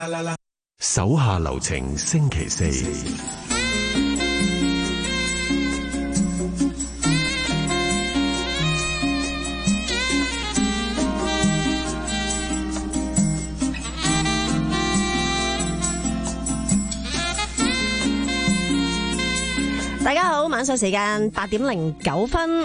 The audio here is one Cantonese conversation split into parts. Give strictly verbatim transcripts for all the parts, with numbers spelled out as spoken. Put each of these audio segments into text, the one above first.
手下留情星期四。 大家好，晚上時間八點零九分。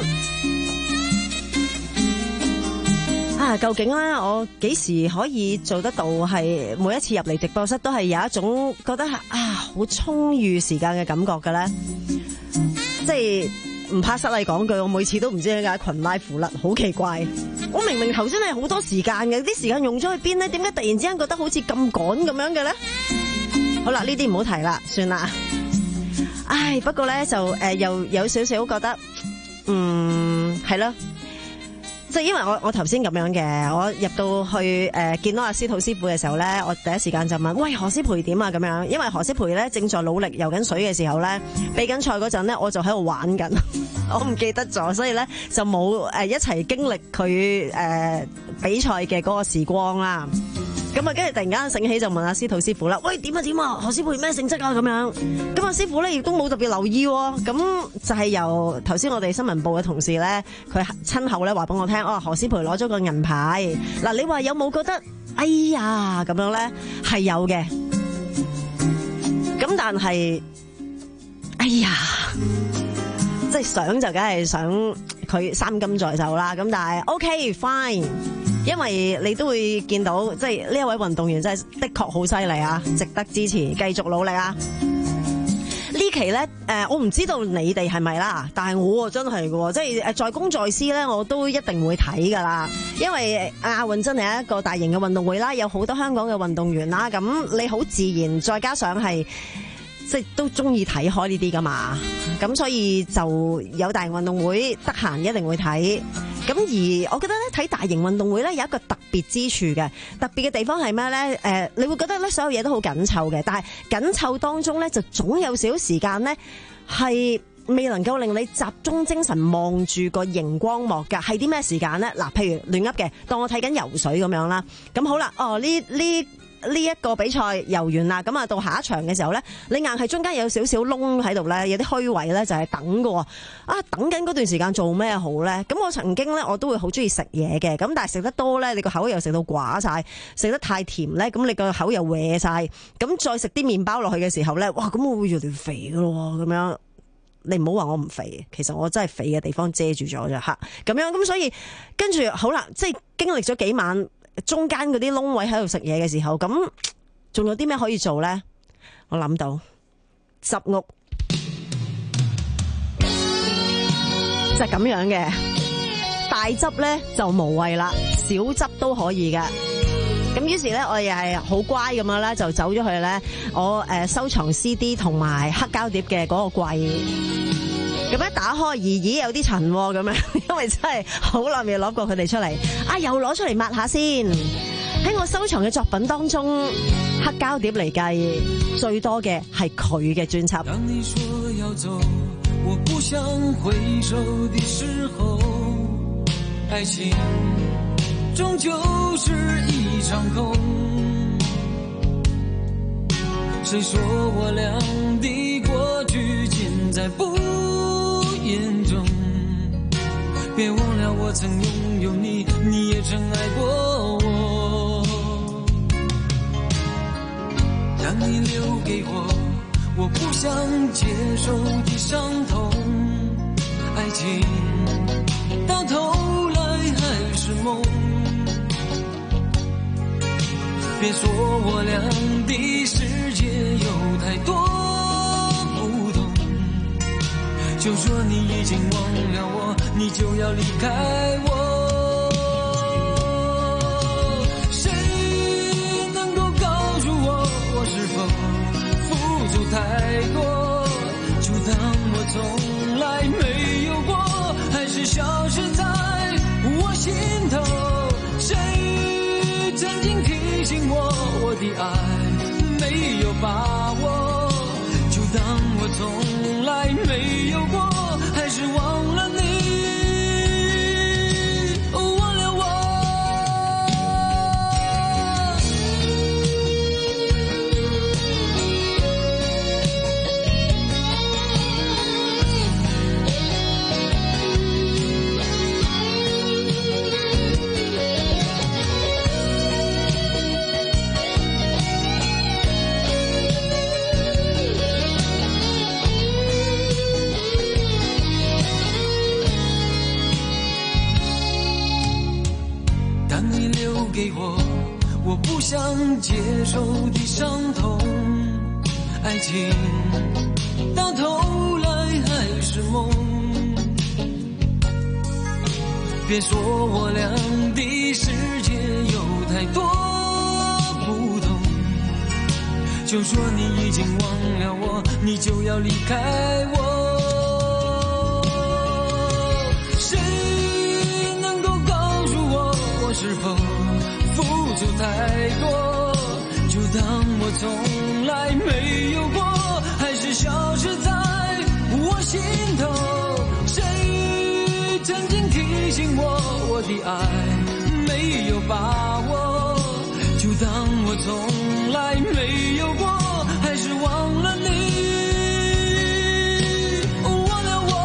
啊，究竟咧，我幾時可以做得到係每一次入嚟直播室都係有一種覺得啊好充裕時間嘅感覺嘅咧？即係唔怕失禮講句，我每次都唔知點解裙拉褲甩，好奇怪。我明明頭先係好多時間嘅，啲時間用咗去邊咧？點解突然之間覺得好似咁趕咁樣嘅咧？好啦，呢啲唔好提啦，算啦。唉，不過咧就誒、呃、又有少少覺得，嗯係咯。即係因為我我頭先咁樣嘅，我入到去誒、呃、見到阿司徒師傅嘅時候咧，我第一時間就問：喂，何師培點啊？咁樣，因為何師培咧正在努力游緊水嘅時候咧，比緊賽嗰陣咧，我就喺度玩緊，我唔記得咗，所以咧就冇誒、呃、一齊經歷佢誒、呃、比賽嘅嗰個時光啦。咁啊，跟住突然間醒起就問阿司徒師傅啦，喂，點啊點啊，何師培咩性質啊？咁樣，咁阿師傅咧亦都冇特別留意喎。咁就係由頭先我哋新聞部嘅同事咧，佢親口咧話俾我聽，哦，何師培攞咗個銀牌。嗱，你話有冇覺得，哎呀咁樣咧？係有嘅。咁但係，哎呀，即係想就梗係想佢三金在手啦。咁但係 OK fine。因為你都會見到，即係呢一位運動員真係的確好犀利啊，值得支持，繼續努力啊！呢期咧，誒、呃，我唔知道你哋係咪啦，但係我真係嘅，即係誒在公在私咧，我都一定會睇噶啦。因為亞運真係一個大型嘅運動會啦，有好多香港嘅運動員啦，咁你好自然，再加上係即係都中意睇開呢啲噶嘛，咁所以就有大型運動會得閒一定會睇。咁而我覺得咧睇大型運動會咧有一個特別之處嘅，特別嘅地方係咩咧？誒，你會覺得咧所有嘢都好緊湊嘅，但係緊湊當中咧就總有少少時間咧係未能夠令你集中精神望住個熒光幕㗎。係啲咩時間咧？嗱，譬如亂噏嘅，當我睇緊游水咁樣啦，咁好啦，哦呢呢。呢一個比賽游完啦，咁啊到下一場嘅時候咧，你硬係中間有少少窿喺度咧，有啲虛位咧就係等㗎喎。啊，等緊嗰段時間做咩好咧？咁我曾經咧我都會好中意食嘢嘅，咁但係食得多咧，你個口又食到寡晒，食得太甜咧，咁你個口又歪晒，咁再食啲麵包落去嘅時候咧，哇！咁我會越嚟越肥㗎咯，咁樣你唔好話我唔肥，其實我真係肥嘅地方遮住咗啫嚇，咁樣咁所以跟住好啦，即係經歷咗幾晚。中間嗰啲窿位喺度食嘢嘅時候，咁仲有啲咩可以做咧？我諗到執屋，就係咁樣嘅。大執咧就無謂啦，小執都可以嘅。咁於是咧，我又係好乖咁樣咧，就走咗去咧，我誒收藏 C D 同埋黑膠碟嘅嗰個櫃。咁一打開，咦咦有啲塵咁樣，因為真係好耐未攞過佢哋出嚟，啊又攞出嚟抹下先。喺我收藏嘅作品當中，黑膠碟嚟計最多嘅係佢嘅專輯。當你說要走，我不想回首的時候，愛情終究是一場空。誰說我倆的過去盡在不眼中，別忘了我曾擁有你，你也曾愛過我。當你留給我我不想接受的傷痛，愛情到頭來還是夢。別說我倆的世界有太多不同，就說你已經忘了我，你就要離開我。誰能夠告訴我，我是否付出太多？就當我從來沒有過，還是消失在我心頭。誰曾經提醒我，我的愛沒有把握？就當我從來沒有過，還是忘了你，忘了我。 能接受的傷痛，愛情到頭來還是夢。別說我倆的世界有太多不同，就說你已經忘了我，你就要離開我。誰能夠告訴我，我是否付出太多？就當我從來沒有過，還是消失在我心頭。誰曾經提醒我，我的愛沒有把握？就當我從來沒有過，還是忘了你，忘了我。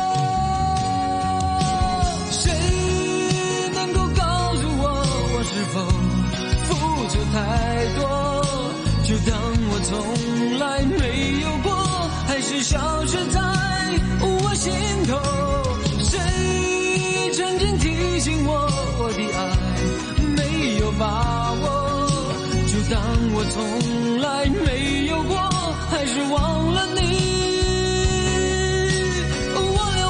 誰能夠告訴我，我是否付出太多？就當我從來沒有過，還是消失在我心頭。誰曾經提醒我，我的愛沒有把握？就當我從來沒有過，還是忘了你，忘了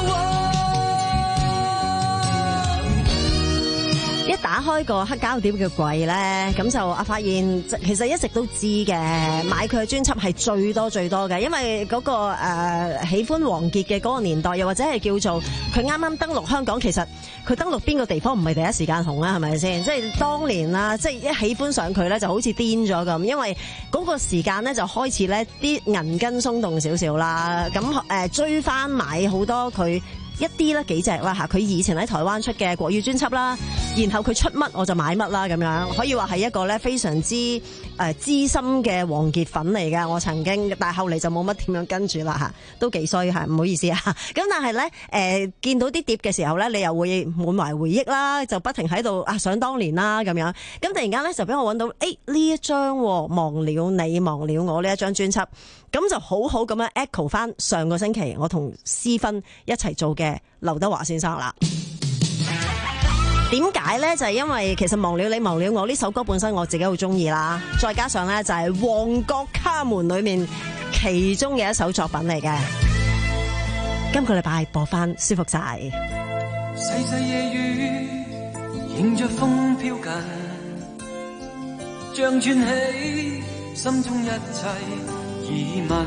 我。 一打開個黑膠碟嘅櫃咧，咁就啊發現其實一直都知嘅，買佢嘅專輯係最多最多嘅，因為嗰、那個誒、呃、喜歡王傑嘅嗰個年代，又或者係叫做佢啱啱登陸香港，其實佢登陸邊個地方唔係第一時間紅啊，係咪先？即係當年啦，即係一喜歡上佢咧，就好似癲咗咁，因為嗰個時間咧就開始咧啲銀根鬆動少少啦，咁誒、呃、追翻買好多佢一啲啦幾隻啦嚇，佢以前喺台灣出嘅國語專輯啦，然後佢出乜我就買乜啦，咁樣可以話係一個咧非常之誒資深嘅王傑粉嚟嘅。我曾經，但係後嚟就冇乜點樣跟住啦嚇，都幾衰嚇，唔好意思啊。咁但係咧誒見到啲碟嘅時候咧，你又會滿懷回憶啦，就不停喺度啊想當年啦咁樣。咁突然間咧就俾我揾到誒呢一張忘了你忘了我呢一張專輯，咁就好好咁樣 echo 翻上個星期我同思芬一齊做嘅劉德華先生啦。點解呢？就係、是、因為其實忘了你忘了我呢首歌本身我自己好中意啦，再加上呢，就係《旺角卡門》裏面其中嘅一首作品嚟嘅。今個禮拜播翻舒服晒。 細細夜雨迎着風飄近，像串起心中一切疑問，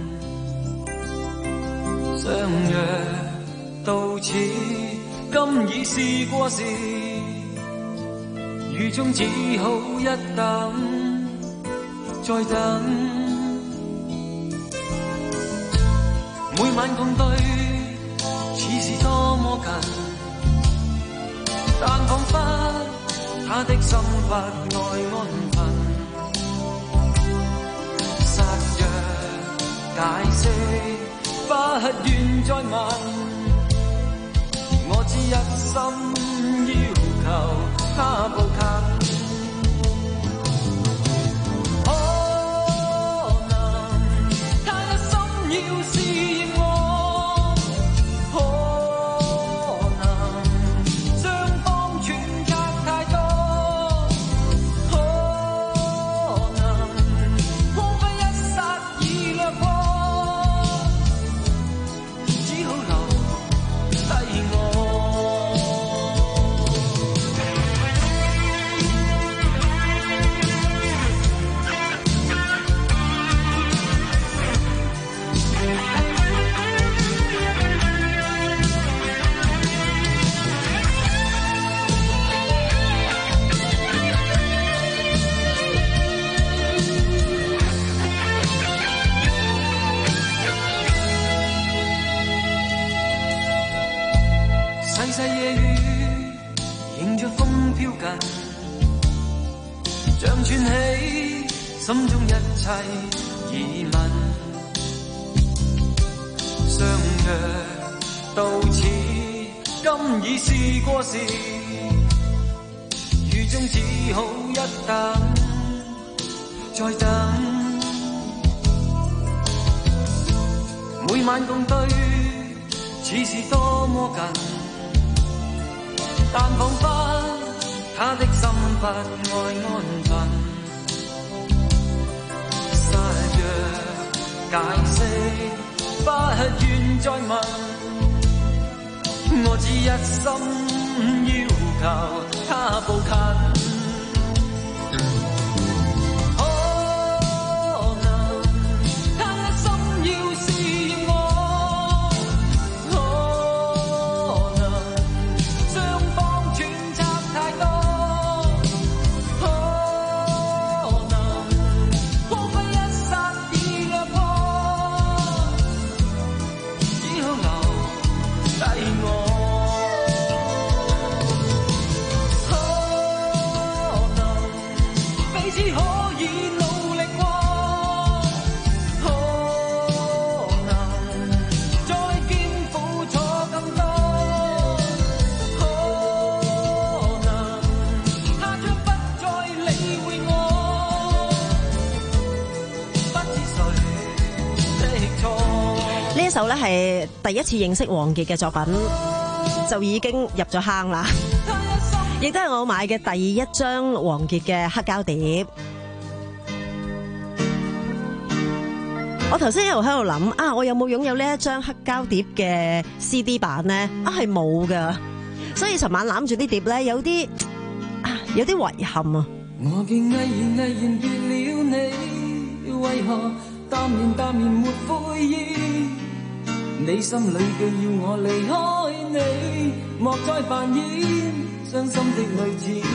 相約到此今已是過時，雨中只好一等再等，每晚共對似是多麼近，但彷彿他的心不愛安分，失約解釋不願再問，我只一心要求他步近，可能他一心要試驗我，可能雙方寸隔太多，可能光輝一剎已掠過，只好留低我。細細夜雨迎着風飄近，像串起心中一切疑問，相約到此今已是過時，雨中只好一等再等，每晚共對似是多麼近，但彷彿他的心不愛安分， 解釋，不願再問，我只一心要求他步近。 呢首咧係第一次認識王傑嘅作品，就已經入咗坑啦，亦都係我買嘅第一張王傑嘅黑膠碟。我頭先一路喺度諗啊，我有冇擁有呢一張黑膠碟嘅 C D 版呢？啊，係冇噶，所以尋晚攬住啲碟咧，有啲啊，有啲遺憾啊。 我竟毅然毅然別了你，為何淡然淡然沒悔意？你心裏嘅要我離開你，莫再扮演傷心的女子。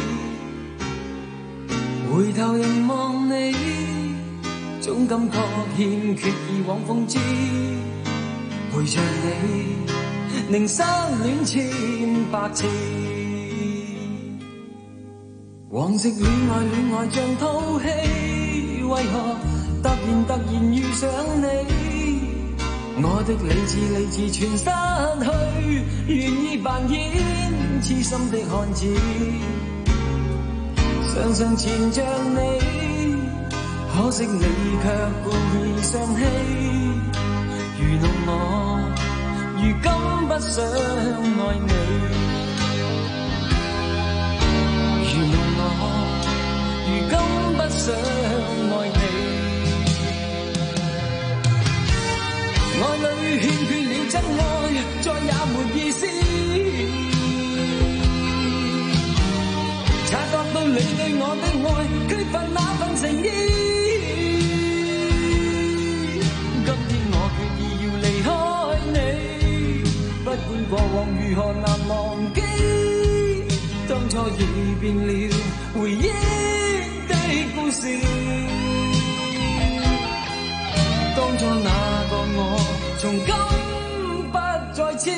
回頭凝望你，總感覺欠缺以往風姿。陪着你，寧失戀千百次。往昔戀愛戀愛像套戲，為何突然突然遇上你？我的理智理智全失去，願意扮演痴心的漢子，常常纏着你，可惜你卻故意傷氣，愚弄我，如今不想愛你，愚弄我，如今不想愛你。愛裏欠缺了真愛，再也沒意思。察覺到你對我的愛，缺乏那份情意。今天我決意要離開你，不管過往如何難忘記，當初已變了回憶的故事。當初那個我，從今不再痴。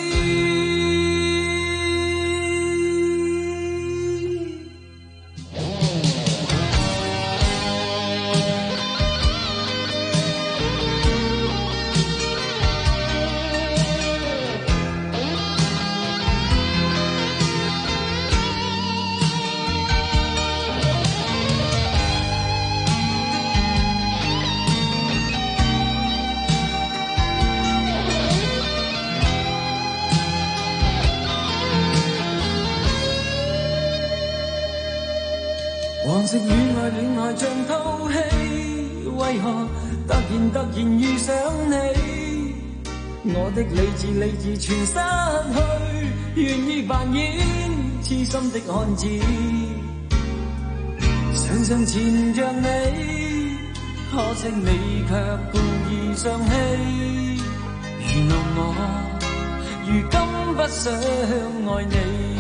往昔戀愛戀愛像套戲，為何突然突然遇上你？我的理智理智全失去，願意扮演痴心的漢子，常常纏着你，可惜你卻故意傷氣，愚弄我，如今不想愛你。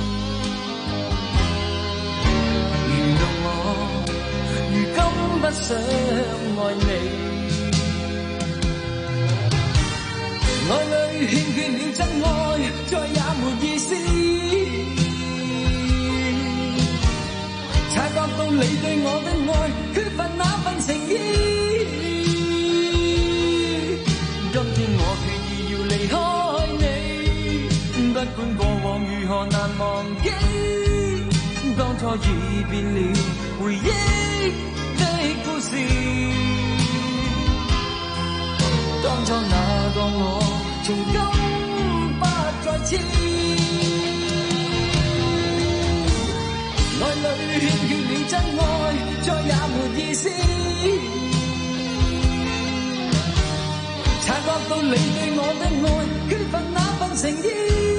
如今不想愛你，愛裏欠缺了真愛，再也沒意思。察覺到你對我的愛，缺乏那份情意。今天我決意要離開你，不管過往如何難忘記，當初已變了回憶的故事。當初那個我，從今不再痴。愛裏欠缺了真愛，再也沒意思。 到你對我的愛缺乏那份誠意。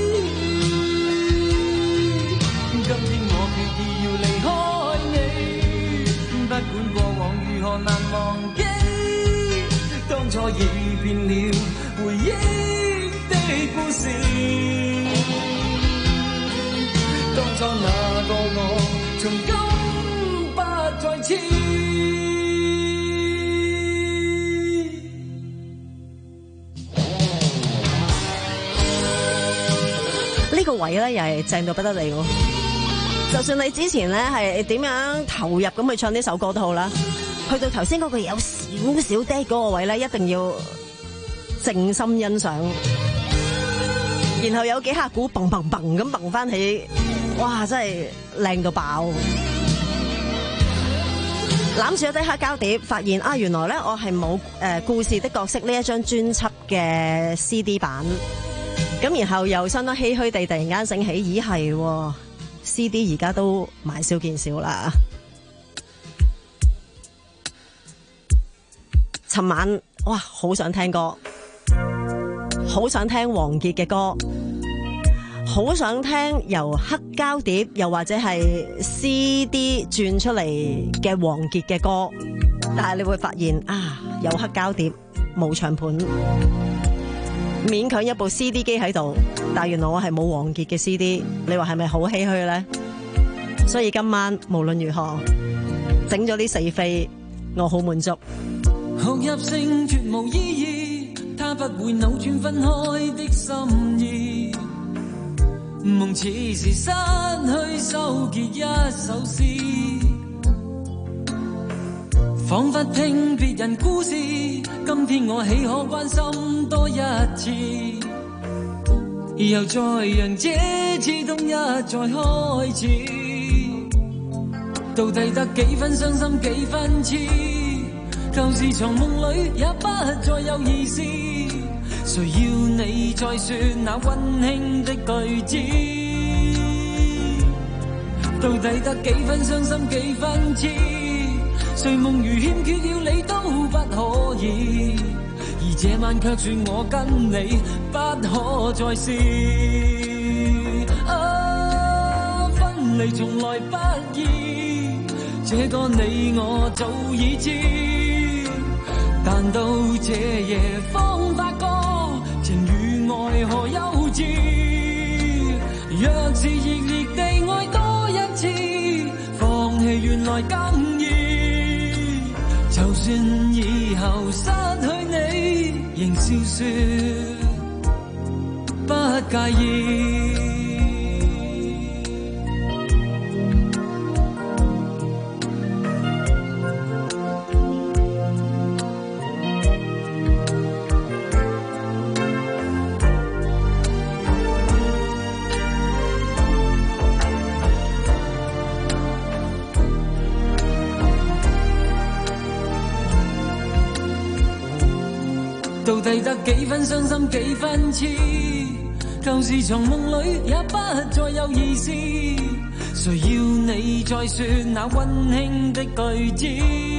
今天我決意要離開你，不管過往如何難忘記，當初已變了回憶的故事。當初那個我，從今不再痴。 呢個位咧又係正到不得了，就算你之前咧係點樣投入咁去唱呢首歌都好啦，去到頭先嗰個有少少爹嗰個位咧，一定要靜心欣賞，然後有幾下鼓砰砰砰咁砰翻起，哇！真係靚到爆！攬住一啲黑膠碟，發現啊，原來咧我係冇誒故事的角色呢一張專輯嘅 C D 版。咁然後又相當唏噓地突然間醒起，咦係 C D 而家都買少見少啦。尋晚哇，好想聽歌，好想聽王傑嘅歌，好想聽由黑膠碟又或者係 C D 轉出嚟嘅王傑嘅歌，但係你會發現啊，有黑膠碟冇唱盤，勉強一部 C D 機喺度，但原來我係冇王傑嘅 C D， 你話係咪好唏噓呢？所以今晚無論如何整咗呢四飛，我好滿足。 學入聲絕無意義，它不會扭轉分開的心意。夢似是失去收結一首詩，彷彿聽別人故事，今天我豈可關心多一次，又再讓這次冬一再開始，到底得幾分傷心幾分痴，舊時藏夢裏也不再有意思，誰要你再說那溫馨的句子，到底得幾分傷心幾分痴，誰夢如欠缺了你都不可以，而這晚卻說我跟你不可再試。啊，分離從來不易，這個你我早已知，但到這夜方發覺情與愛何幼稚，若是熱烈地愛多一次，放棄原來更易，就算以後失去你，仍笑說不介意。到底得幾分傷心幾分痴，舊時從夢裏也不再有意思，誰要你再說那溫馨的句子，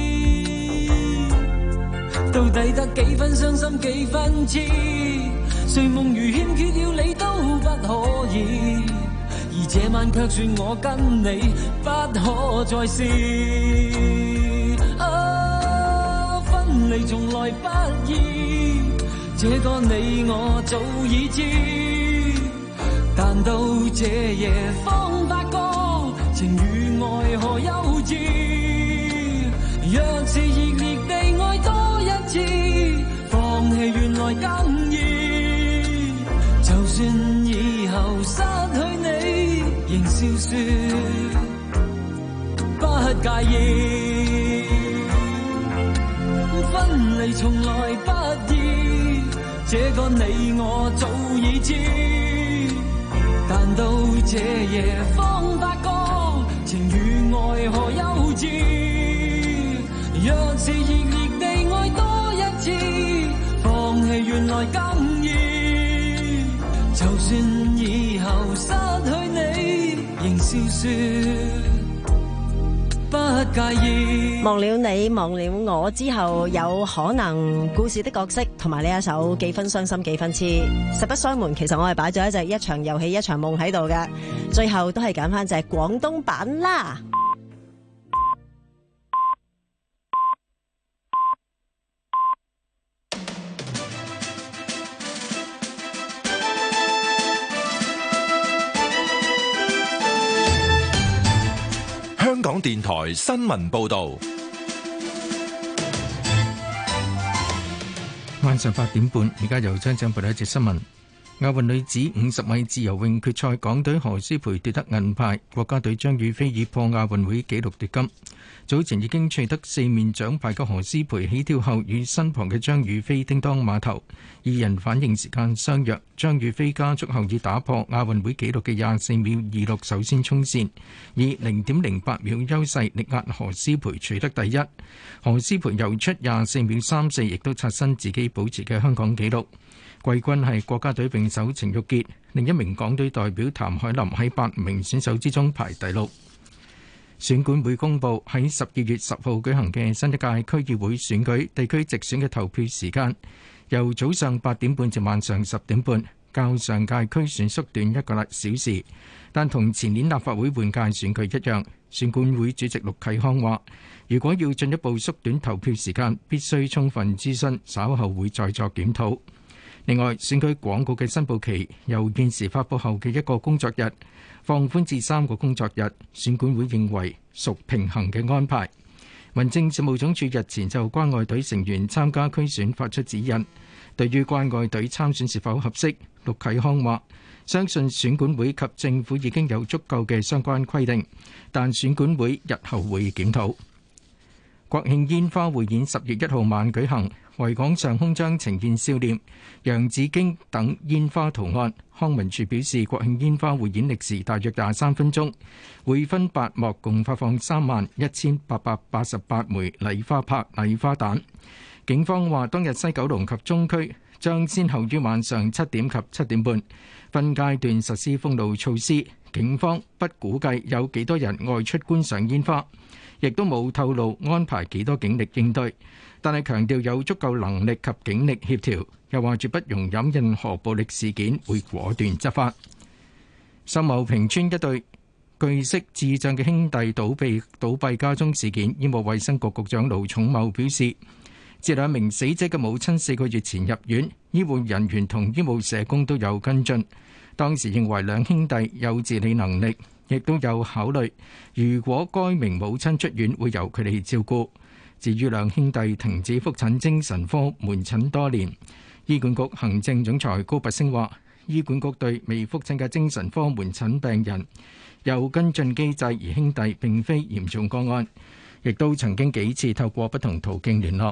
到底得幾分傷心幾分痴，誰夢如欠缺了你都不可以，而這晚卻說我跟你不可再試。啊，分離從來不易，這個你我早已知，但到這夜方發覺情與愛何幼稚，若是熱烈地愛多一次，放棄原來更易，就算以後失去你，仍笑說不介意。分離從來不易，這個你我早已知，但到這夜方發覺情與愛何幼稚，若是熱烈地愛多一次，放棄原來更易，就算以後失去你，仍笑說不介意。 忘了你，忘了我之後，有可能故事的角色同埋呢一首幾分傷心幾分痴，實不相瞞，其實我係擺咗一隻一場遊戲一場夢喺度嘅，最後都係揀翻隻廣東版啦。 香港電台新聞報道， 晚上八點半，而家由張正報道一節新聞。亞運女子五十米自由泳決賽，港隊何詩蓓奪得銀牌，國家隊張雨霏以破亞運會紀錄奪金。早前已經取得四面獎牌嘅何詩蓓起跳後與身旁嘅張雨霏叮當馬頭，二人反應時間相若。張雨霏加速後以打破亞運會紀錄嘅廿四秒二六首先衝線，以零點零八秒優勢力壓何詩蓓取得第一。何詩蓓游出廿四秒三四，亦都刷新自己保持嘅香港紀錄。季軍係國家隊泳手程玉潔，另一名港隊代表譚海琳喺八名選手之中排第六。選管會公佈喺十二月十號舉行嘅新一屆區議會選舉地區直選嘅投票時間，由早上八點半至晚上十點半，較上屆區選縮短一個小時，但同前年立法會換屆選舉一樣。選管會主席陸啟康話，如果要進一步縮短投票時間，必須充分諮詢，稍後會再作檢討。另外，選舉廣告嘅申報期由現時發佈後嘅一個工作日放寬至三個工作日，選管會認為屬平衡嘅安排。民政事務總署日前就關愛隊成員參加區選發出指引，對於關愛隊參選是否合適，陸啟康話相信選管會及政府已經有足夠嘅相關規定，但選管會日後會檢討。國慶煙花匯演十月一號晚舉行，維港上空將呈現笑臉、洋紫荊等煙花圖案。康文署表示，國慶煙花匯演歷時大約廿三分鐘，會分八幕共發放三萬一千八百八十八枚禮花炮、禮花彈。警方話，當日西九龍及中區將先後於晚上七點及七點半分階段實施封路措施。警方不估計有幾多人外出觀賞煙花，亦都冇透露安排幾多警力應對，但係強調有足夠能力及警力協調，又話絕不容忍任何暴力事件，會果斷執法。秀茂坪村一對據悉智障嘅兄弟倒閉倒閉家中事件，醫務衛生局局長盧寵茂表示，自兩名死者嘅母親四個月前入院，醫護人員同醫務社工都有跟進，當時認為兩兄弟有自理能力，亦都有考慮，如果該名母親出院，會由佢哋照顧。至於兩兄弟停止覆診精神科門診多年，醫管局行政總裁高拔陞話，醫管局對未覆診嘅精神科門診病人有跟進機制，而兄弟並非嚴重個案，亦都曾經幾次透過不同途徑聯絡。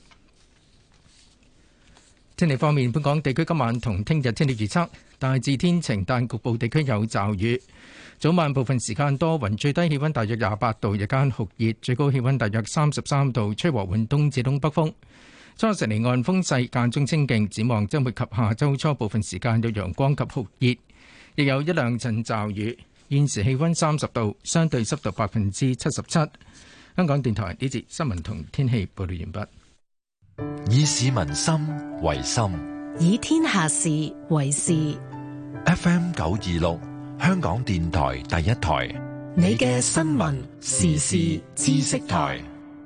天氣方面，本港地區今晚同聽日天氣預測大致天晴，但局部地區有驟雨。早晚部分時間多雲，最低氣溫大約廿八度，日間酷熱，最高氣溫大約三十三度，吹和緩東至東北風。初時離岸風勢間中清勁，展望週末及下週初部分時間有陽光及酷熱，亦有一兩陣驟雨。現時氣溫三十度，相對濕度百分之七十七。香港電台呢節新聞同天氣報道完畢。 以市民心為心， 以天下事為事。 F M 九二六，香港電台第一台， 你嘅新聞時事知識台。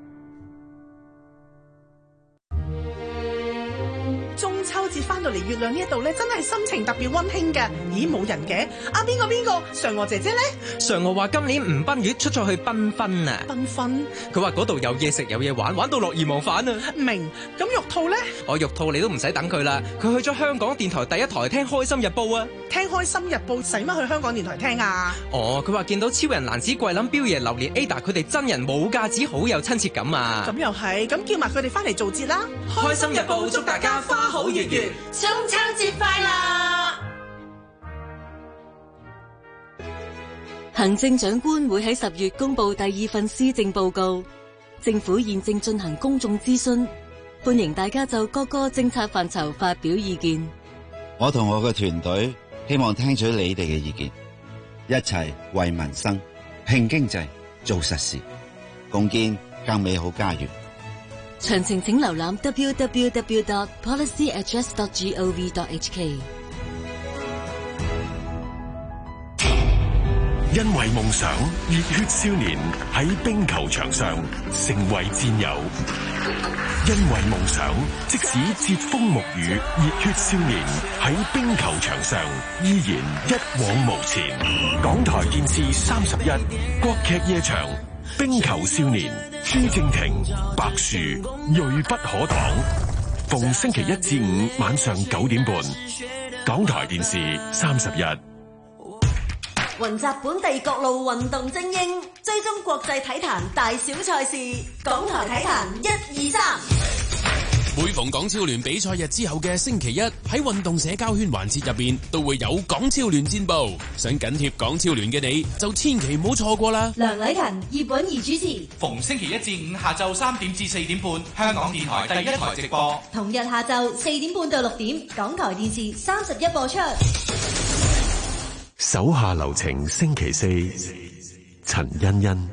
中秋節翻到嚟月亮呢一度咧，真係心情特別溫馨嘅。咦，冇人嘅？啊，邊個邊個？嫦娥姐姐咧？ 嫦娥話今年唔奔月，出咗去繽紛啊！ 繽紛？佢話嗰度有嘢食有嘢玩，玩到樂而忘返啊！ 明。咁玉兔咧？ 我玉兔你都唔使等佢啦，佢去咗香港電台第一台聽《開心日報》啊！ 聽《開心日報》使乜去香港電台聽啊？ 哦，佢話見到超人蘭子、桂林、彪爺、榴蓮、Ada 佢哋真人冇架子，好有親切感啊！ 咁又係，咁叫埋佢哋翻嚟做節啦！ 《開心日報》祝大家花好月圓， 中秋節快樂！行政長官會喺十月公布第二份施政報告，政府現正進行公眾諮詢，歡迎大家就各個政策範疇發表意見。 我同我嘅團隊希望聽取你哋嘅意見，一齊為民生、拼經濟、做實事。 共建更美好家園。 詳情請瀏覽 w w w dot policy address dot gov dot h k。 因為夢想，熱血少年喺冰球場上成為戰友。因為夢想，即使櫛風沐雨，熱血少年喺冰球場上依然一往無前。港台電視三十一，國劇夜場，冰球少年，朱正廷、白樹，銳不可擋。逢星期一至五晚上九點半，港台電視三十一。 雲集本地各路運動精英，追蹤國際體壇大小賽事，港台體壇一二三。 每逢港超聯比賽日之後嘅星期一，喺運動社交圈環節入邊都會有港超聯戰報，想緊貼港超聯嘅你就千祈唔好錯過啦。 梁禮勤、葉韻儀主持， 逢星期一至五下晝三點至四點半，香港電台第一台直播。 同日下晝四點半到六點，港台電視三十一播出。 手下留情，星期四，陳欣欣。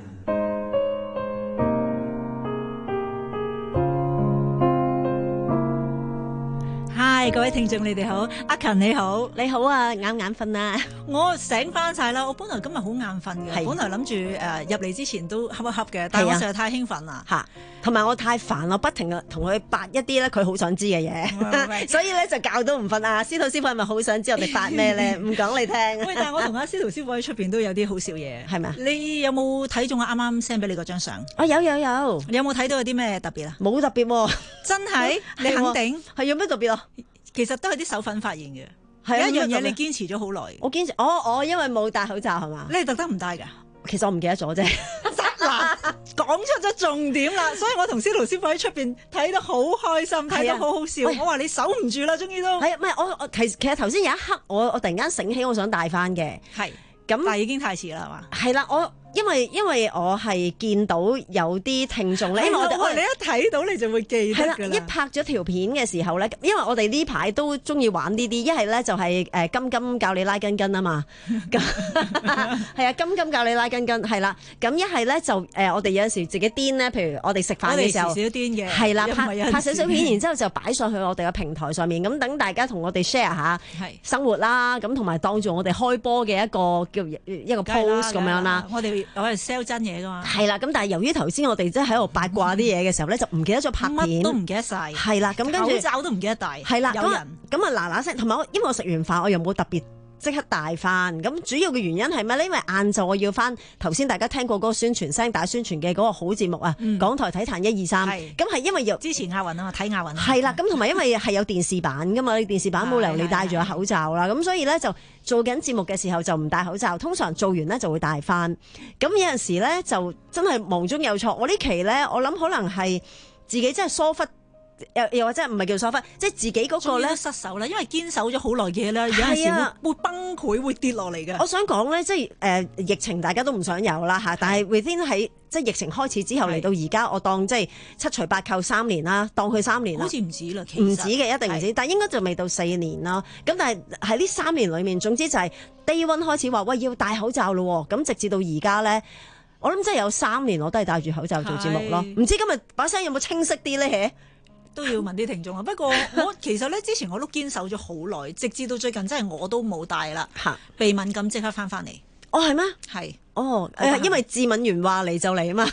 嗨，各位聽眾你哋好，阿勤你好， 你好啊，眼唔眼瞓啊？ 我醒翻晒啦，我本來今日好眼瞓嘅，本來諗住誒入嚟之前都瞌一瞌嘅，但係我實在太興奮啦嚇，同埋我太煩啦，不停啊同佢八一啲咧，佢好想知嘅嘢，所以咧就覺都唔瞓啊。司徒師傅係咪好想知我哋八咩咧？唔講你聽。 喂，但係我同阿司徒師傅喺出邊都有啲好笑嘢， 係咪啊？ 你有冇睇中我啱啱 send 俾你嗰張相？ 啊有有有， 你有冇睇到有啲咩特別啊？ 冇特別喎， 真係你肯定係有咩特別啊？ 其實都係啲手粉發現嘅， 係有一樣嘢你堅持咗好耐。 我堅持，哦哦，因為冇戴口罩係嘛？ 你係特登唔戴㗎？ 其實我唔記得咗啫。 嗱，講出咗重點啦，所以我同司徒師傅喺出邊睇得好開心，睇得好好笑。我話你守唔住啦，終於都係唔係？我我其其實頭先有一刻，我我突然間醒起，我想戴翻嘅。係咁， 但係已經太遲啦，係嘛？ 係啦，我。因為因為我係見到有啲聽眾咧，因為我哋我你一睇到你就會記得㗎啦。 一拍咗條片嘅時候咧，因為我哋呢排都中意玩呢啲，一係咧就係誒金金教你拉筋筋啊嘛，係啊，金金教你拉筋筋係啦。咁一係咧就誒我哋有陣時自己癲咧，譬如我哋食飯嘅時候， 我哋時少癲嘅， 係啦，拍拍少少片，然之後就擺上去我哋嘅平台上面，咁等大家同我哋 share 下生活啦，咁同埋當做我哋開波嘅一個叫一個 post 咁樣啦。 我哋我係 sell 真嘢噶嘛， 係啦，咁但係由於頭先我哋即係喺度八卦啲嘢嘅時候咧，就唔記得咗拍片， 乜都唔記得晒， 係啦，咁跟住口罩都唔記得戴， 係啦， 有人咁啊嗱嗱聲，同埋我因為我食完飯我又冇特別即刻戴翻，咁主要嘅原因係咩咧？因為晏晝我要翻頭先大家聽過嗰個宣傳聲帶宣傳嘅嗰個好節目啊，嗯、港台體壇一二三，咁係因為之前亞運啊嘛，睇亞運係啦，咁同埋因為係有電視版噶嘛，你電視版冇理由你戴住個口罩啦，咁所以咧就做緊節目嘅時候就唔戴口罩，通常做完咧就會戴翻，咁有陣時咧就真係忙中有錯，我呢期咧我諗可能係自己真係疏忽。又又或者唔係叫疏忽，即係自己嗰個咧失手啦，因為堅守咗好耐嘅嘢咧，有陣時會會崩潰，會跌落嚟嘅。 我想講咧，即係誒、呃、疫情大家都唔想有啦嚇，但係 within 喺即係疫情開始之後嚟到而家，我當即係七除八扣三年啦，當佢三年啦， 好似唔止啦， 唔止嘅一定唔止，但係應該就未到四年啦。咁但係喺呢三年裡面，總之就係 day one 開始話喂要戴口罩咯，咁直至到而家咧，我諗真係有三年我都係戴住口罩做節目咯。唔知今日把聲有冇清晰啲咧？ 都要問啲聽眾啊！不過我其實咧之前我都堅守咗好耐，直至到最近真係我都冇戴啦。鼻敏感即刻翻翻嚟。 哦，係咩？ 係。 哦，誒，因為致敏原話嚟就嚟啊嘛。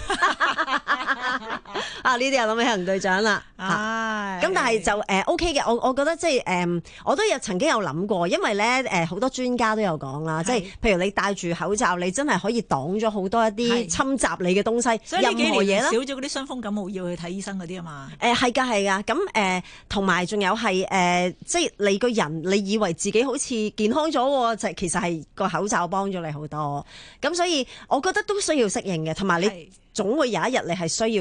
啊！呢啲又諗起行隊長啦。咁、哎、但係就誒、呃、OK 嘅，我我覺得即係誒，我都有曾經有諗過，因為咧誒好多專家都有講啦，即係譬如你戴住口罩，你真係可以擋咗好多一啲侵襲你嘅東西， 所以任何嘢啦。 少咗嗰啲傷風感冒要去睇醫生嗰啲啊嘛。 誒係㗎係㗎，咁誒同埋仲有係誒、呃，即係你個人，你以為自己好似健康咗，就其實係個口罩幫咗你好多。咁所以我覺得都需要適應嘅，同埋你總會有一日你係需要除咗個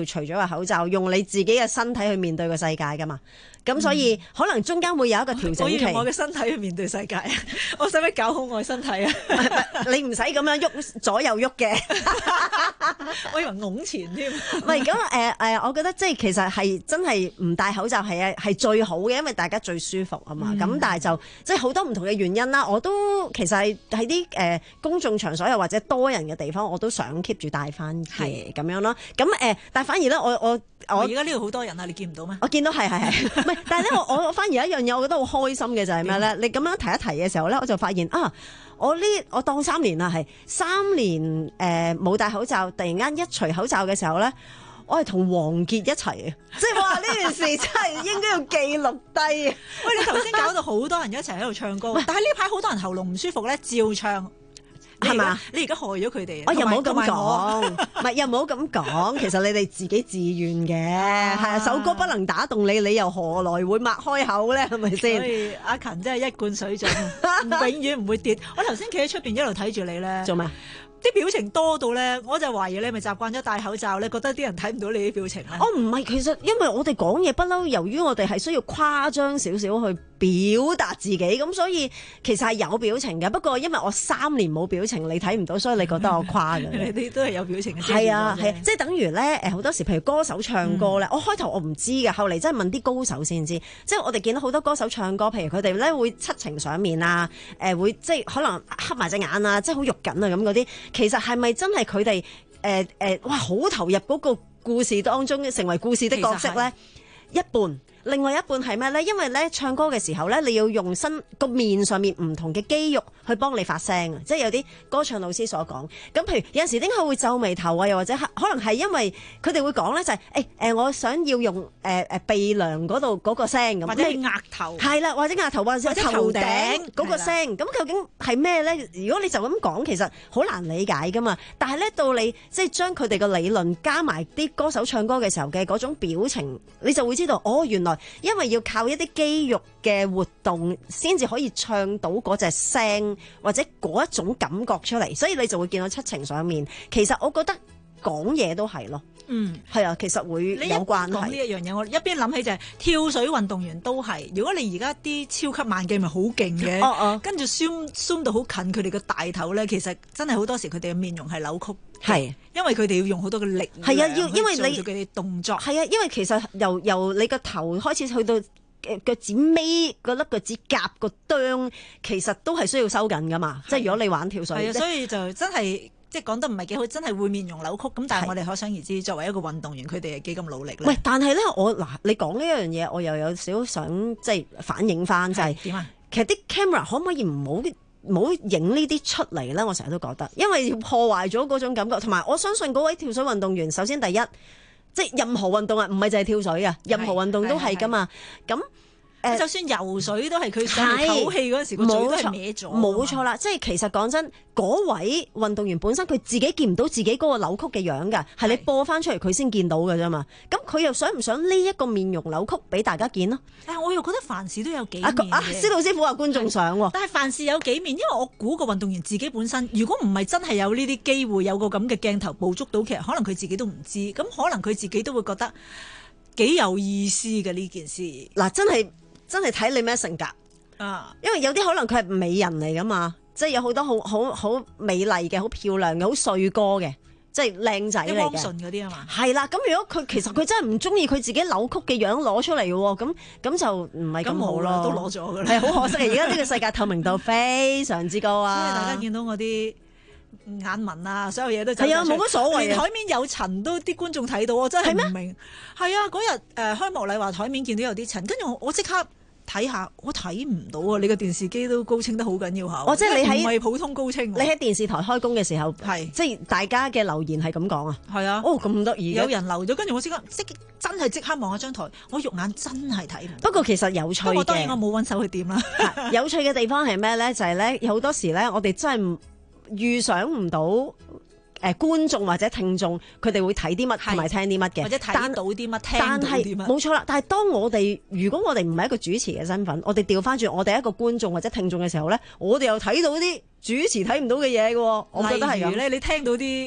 口罩，用你自己嘅身體去面對個世界噶嘛。咁所以、嗯、可能中間會有一個調整期。 我要用我嘅身體去面對世界，我使唔使搞好我嘅身體啊？ 你唔使咁樣喐左右喐嘅， 我以為拱前添。 唔係咁誒誒，我覺得即係其實係真係唔戴口罩係係最好嘅，因為大家最舒服啊嘛。咁、嗯、但係就即係好多唔同嘅原因啦。我都其實係喺啲誒公眾場所又或者多人嘅地方，我都想 keep 住戴翻嘅咁樣咯。咁誒、呃，但係反而咧，我我我而家呢度好多人啊，你見唔到咩？ 我見到係係係，唔係，但係咧，我我反而有一樣嘢，我覺得好開心嘅就係咩咧？你咁樣提一提嘅時候咧，我就發現啊，我呢我當三年啦，係三年誒冇、呃、戴口罩，突然間一除口罩嘅時候咧，我係同王傑一齊嘅，即係話呢件事真係應該要記錄低。 喂，你頭先搞到好多人一齊喺度唱歌，但係呢排好多人喉嚨唔舒服咧，照唱。係嘛？你而家害咗佢哋。 我又冇咁講，唔係又冇咁講。其實你哋自己自願嘅，係啊，首歌不能打動你，你又何來會擘開口咧？係咪先？ 所以阿勤真係一貫水準，永遠唔會跌。我頭先企喺出邊一路睇住你咧， 做咩？ 啲表情多到咧，我就懷疑你咪習慣咗戴口罩咧，覺得啲人睇唔到你啲表情咧。 哦，唔係，其實因為我哋講嘢不嬲，由於我哋係需要誇張少少去表達自己，咁所以其實係有表情嘅。不過因為我三年冇表情，你睇唔到，所以你覺得我誇嘅。 你哋都係有表情嘅。 係啊，係，即係等於咧誒好多時，譬如歌手唱歌咧、嗯，我開頭我唔知嘅，後嚟真係問啲高手先知。即係我哋見到好多歌手唱歌，譬如佢哋咧會七情上面啊，誒、呃、會即係可能黑埋隻眼啊，即係好肉緊啊咁嗰啲。其實係咪真係佢哋誒誒哇好投入嗰個故事當中，成為故事的角色咧？一半。另外一半係咩咧？因為咧唱歌嘅時候咧，你要用身個面上面唔同嘅肌肉去幫你發聲啊！即係有啲歌唱老師所講。咁譬如有陣時點解會皺眉頭啊？又或者可能係因為佢哋會講咧，就係誒誒，我想要用誒誒、呃、鼻梁嗰度嗰個聲咁， 或者係額頭係啦，或者額頭或者頭頂嗰個聲。咁究竟係咩咧？如果你就咁講，其實好難理解噶嘛。但係咧到你即係將佢哋嘅理論加埋啲歌手唱歌嘅時候嘅嗰種表情，你就會知道哦，原來。因為要靠一啲肌肉嘅活動，先至可以唱到嗰隻聲或者嗰一種感覺出嚟，所以你就會見到七情上面。其實我覺得講嘢都係咯，嗯，係啊，其實會有關係。 講呢一樣嘢，我一邊諗起就係跳水運動員都係。如果你而家啲超級慢鏡咪好勁嘅，哦哦，跟住 zoom zoom 到好近佢哋個大頭咧，其實真係好多時佢哋嘅面容係扭曲。係，因為佢哋要用好多嘅力量，係啊，要因為你做佢哋動作， 係啊，因為其實由由你個頭開始去到腳趾尾嗰粒腳趾甲個啄，其實都係需要收緊噶嘛。即係如果你玩跳水， 係啊，所以就真係即係講得唔係幾好，真係會面容扭曲。咁但係我哋可想而知，作為一個運動員，佢哋係幾咁努力咧。 喂，但係咧，我嗱你講呢一樣嘢，我又有少少想即係反映翻，就係點啊？其實啲 camera 可唔可以唔好？唔好影呢啲出嚟咧，我成日都覺得，因為破壞咗嗰種感覺。同埋我相信嗰位跳水運動員，首先第一，即係任何運動啊，唔係淨係跳水啊，任何運動都係噶嘛。咁誒，就算游水都係佢上嚟唞氣嗰陣時，個嘴都係歪咗。 冇錯啦，即係其實講真，嗰位運動員本身佢自己見唔到自己嗰個扭曲嘅樣㗎，係你播翻出嚟佢先見到㗎啫嘛。咁佢又想唔想呢一個面容扭曲俾大家見咯？ 但係我又覺得凡事都有幾面嘅。 啊，施老師傅話觀眾想喎， 但係凡事有幾面，因為我估個運動員自己本身，如果唔係真係有呢啲機會，有個咁嘅鏡頭捕捉到，其實可能佢自己都唔知。咁可能佢自己都會覺得幾有意思嘅呢件事。 嗱，真係。真係睇你咩性格啊！因為有啲可能佢係美人嚟噶嘛，即係有好多好好好美麗嘅、好漂亮嘅、好帥哥嘅，即係靚仔嚟嘅。 汪順嗰啲啊嘛， 係啦。咁如果佢其實佢真係唔中意佢自己扭曲嘅樣攞出嚟嘅喎，咁咁就唔係咁好咯。 都攞咗㗎啦， 係好可惜嘅。而家呢個世界透明度非常之高啊！ 所以大家見到我啲眼紋啊，所有嘢都係啊，冇乜所謂。 連台面有塵都啲觀眾睇到，我真係唔明。係啊，嗰日誒開幕禮話台面見到有啲塵，跟住我我即刻。睇下，我睇唔到啊！你個電視機都高清得好緊要下， 哦，即係你喺唔係普通高清。 你喺電視台開工嘅時候，係即係大家嘅留言係咁講啊。 係啊， 哦咁得意， 有人留咗，跟住我即刻即真係即刻望下張台，我肉眼真係睇唔到。 不過其實有趣嘅， 我當然我冇揾手去掂啦。 有趣嘅地方係咩咧？就係咧，有好多時咧，我哋真係預想唔到。誒、呃、觀眾或者聽眾佢哋會睇啲乜同埋聽啲乜嘅， 或者睇到啲乜聽到啲乜， 冇錯啦。但係當我哋如果我哋唔係一個主持嘅身份，我哋調翻轉我哋一個觀眾或者聽眾嘅時候咧，我哋又睇到啲主持睇唔到嘅嘢嘅，我覺得係咁。 例如咧，你聽到啲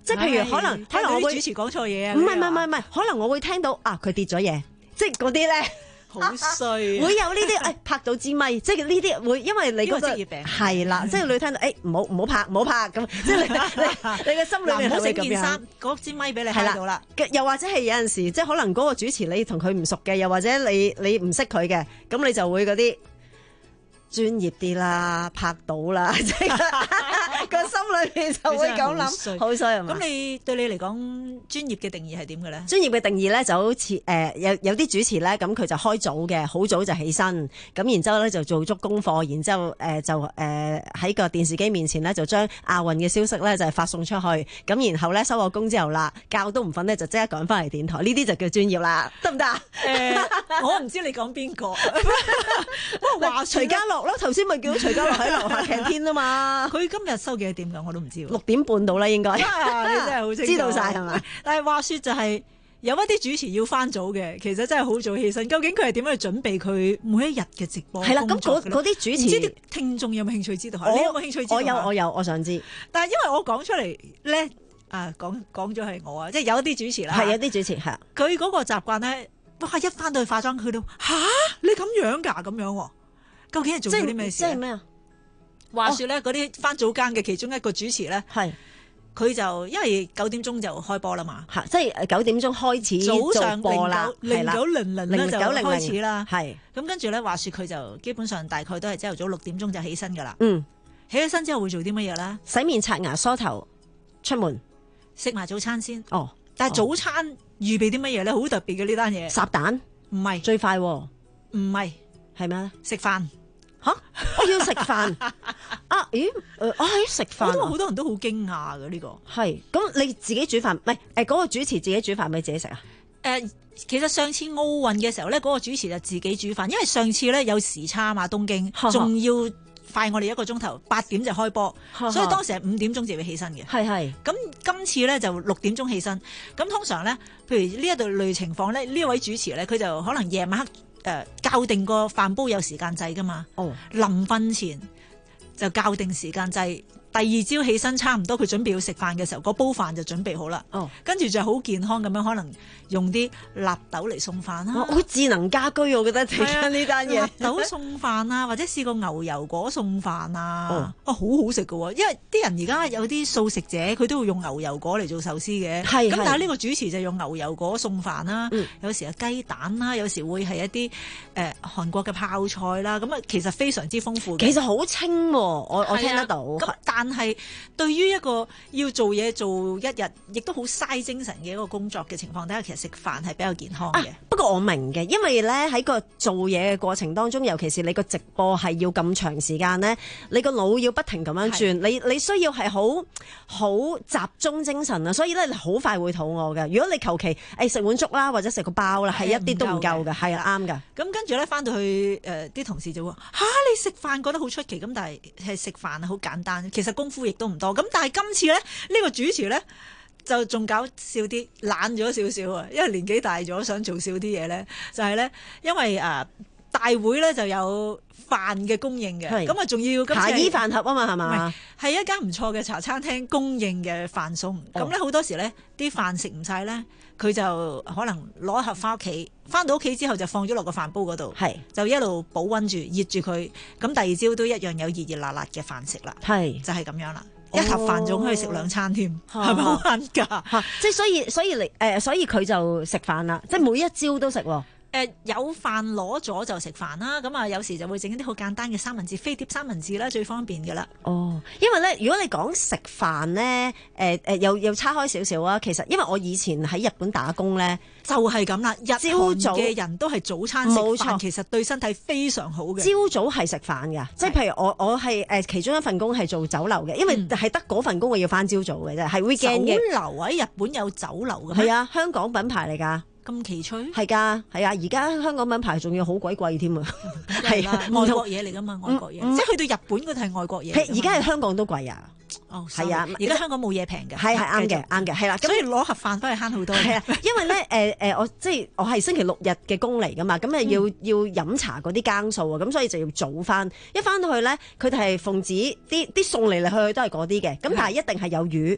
即係譬如可能可能我會主持講錯嘢啊， 唔係唔係唔係唔係，可能我會聽到啊佢跌咗嘢，即係嗰啲咧。 好衰、啊， 會有呢啲誒拍到支咪，即係呢啲會，因為你嗰、嗰個職業病係啦，即係你聽到誒唔好唔好拍唔好拍咁，即係你你你嘅心裏面唔好係會咁樣。 整件衫嗰支咪俾你睇到啦， 又或者係有陣時，即係可能嗰個主持你同佢唔熟嘅，又或者你你唔識佢嘅，咁你就會嗰啲專業啲啦，拍到啦，即係個心裏面就會咁諗，好衰係嘛？ 咁你對你嚟講，專業嘅定義係點嘅咧？ 專業嘅定義咧就好似誒、呃、有有啲主持咧，咁佢就開早嘅，好早就起身，咁然之後咧就做足功課，然之後誒、呃、就誒喺、呃、個電視機面前咧就將亞運嘅消息咧就係發送出去，咁然後咧收個工之後啦，覺都唔瞓咧就即刻趕翻嚟電台，呢啲就叫專業啦，得唔得？誒、 呃，我唔知你講邊個，不過話徐家樂咯，頭先咪叫到徐家樂喺樓下擎天啊嘛， 佢今日收幾多點㗎？我都唔知。 六點半到啦，應該。 啊、你真係好清楚， 知道晒係咪？ 但係話說就係、是、有一啲主持要翻早嘅，其實真係好早起身。究竟佢係點樣去準備佢每一日嘅直播？係啦，咁嗰嗰啲主持，唔知啲聽眾有冇興趣知道？你有冇興趣知道？ 我有，我有，我想知。 但係因為我講出嚟咧，啊講講咗係我啊，即係有一啲主持啦， 係有啲主持係。 佢嗰個習慣咧，哇！一翻到去化妝，佢都吓你咁樣㗎咁樣，究竟係做咗啲咩事？ 即係咩啊？ 話說咧，嗰啲翻早更嘅其中一個主持咧， 係佢就因為九點鐘就開播啦嘛， 即係九點鐘開始早上播啦， 零九零零咧就開始啦， 係咁跟住咧，話說佢就基本上大概都係朝頭早六點鐘就起身噶啦， 嗯， 起咗身之後會做啲乜嘢咧？ 洗面刷牙梳頭出門食埋早餐先， 哦， 但係早餐預備啲乜嘢咧？好特別嘅呢單嘢， 烚蛋唔係最快，唔係係咩咧？ 食飯。 吓！我要食飯啊？咦？誒，啊，食飯， 好多好多人都好驚訝嘅呢個。 係咁，你自己煮飯，唔係誒嗰個主持自己煮飯咪自己食啊？ 誒、呃，其實上次奧運嘅時候咧，嗰、那個主持就自己煮飯，因為上次咧有時差嘛，東京仲要快我哋一個鐘頭，八點就開播，所以當時係五點鐘就要起身嘅。係係。咁今次咧就六點鐘起身。咁通常咧，譬如呢一度類情況咧，呢位主持咧，佢就可能夜晚黑。誒、呃，校定個飯煲有時間制噶嘛？哦，臨瞓前就校定時間制，第二朝起身差唔多佢準備要食飯嘅時候，個煲飯就準備好啦。哦，跟住就好健康咁樣，可能用啲納豆嚟送飯啦。 好智能家居，我覺得睇緊呢單嘢。納豆送飯啊，或者試過牛油果送飯啊，哦，啊、好好食噶。因為啲人而家有啲素食者，佢都會用牛油果嚟做壽司嘅。係，咁但係呢個主持就用牛油果送飯啦。嗯、有時係雞蛋啦，有時會係一啲誒韓國嘅泡菜啦。咁啊，其實非常之豐富嘅。 其實好清，我我聽得到。 但係對於一個要做嘢做一日，亦都好嘥精神嘅一個工作嘅情況底下，其實食飯係比較健康嘅。啊， 不過我明嘅，因為咧喺個做嘢嘅過程當中，尤其是你個直播係要咁長時間咧，你個腦要不停咁樣轉，你你需要係好好集中精神啊，所以咧你好快會肚餓嘅。如果你求其誒食碗粥啦，或者食個包啦，係一啲都唔夠嘅，係啊啱㗎。 咁跟住咧翻到去誒啲、呃、同事就話吓、啊、你食飯覺得好出奇，咁但係係食飯好簡單，其實功夫亦都唔多。咁但係今次咧呢、呢個主持咧就仲搞笑啲，懶咗少少啊，因為年紀大咗想做少啲嘢咧，就係、是、咧因為誒、呃、大會咧就有飯嘅供應嘅，咁啊仲要茶衣飯盒啊嘛係嘛， 係一間唔錯嘅茶餐廳供應嘅飯餸。咁咧好多時咧啲飯食唔晒咧，佢就可能攞一盒翻屋企，翻到屋企之後就放咗落個飯煲嗰度，就一路保溫住熱住佢，咁第二朝都一樣有熱熱辣辣嘅飯食啦，就係咁樣啦。一盒飯仲可以食兩餐添，係咪好慳㗎？ 即係所以所以你誒，所以佢就食飯啦，即係每一朝都食喎。 誒、呃、有飯攞咗就食飯啦，咁啊有時就會整一啲好簡單嘅三文治、飛碟三文治啦，最方便嘅啦。 哦，因為咧，如果你講食飯咧，誒、呃、誒又又叉開少少啊。其實因為我以前喺日本打工咧， 就係咁啦。日韓嘅人都係早餐食飯，冇錯，其實對身體非常好嘅。 朝早係食飯㗎，即係譬如我我係誒其中一份工係做酒樓嘅，因為係得嗰份工我要翻朝早嘅啫，係 weekend 嘅。 酒樓喺日本有酒樓嘅咩？ 係啊，香港品牌嚟㗎。 咁奇趣係㗎，係啊！而家香港品牌仲要好鬼貴添啊， 係啦，外國嘢嚟㗎嘛，外國嘢，即係去到日本嗰度係外國嘢。 而家係香港都貴啊！ 哦，係啊，而家香港冇嘢平嘅， 係係啱嘅，啱嘅，係啦。 所以攞盒飯翻去慳好多。 係啊，因為咧誒誒，我即係我係星期六日嘅工嚟㗎嘛，咁誒要、嗯、要飲茶嗰啲更數啊，咁所以就要早翻。一翻到去咧，佢哋係奉旨啲啲餸嚟嚟去去都係嗰啲嘅，咁但係一定係有魚。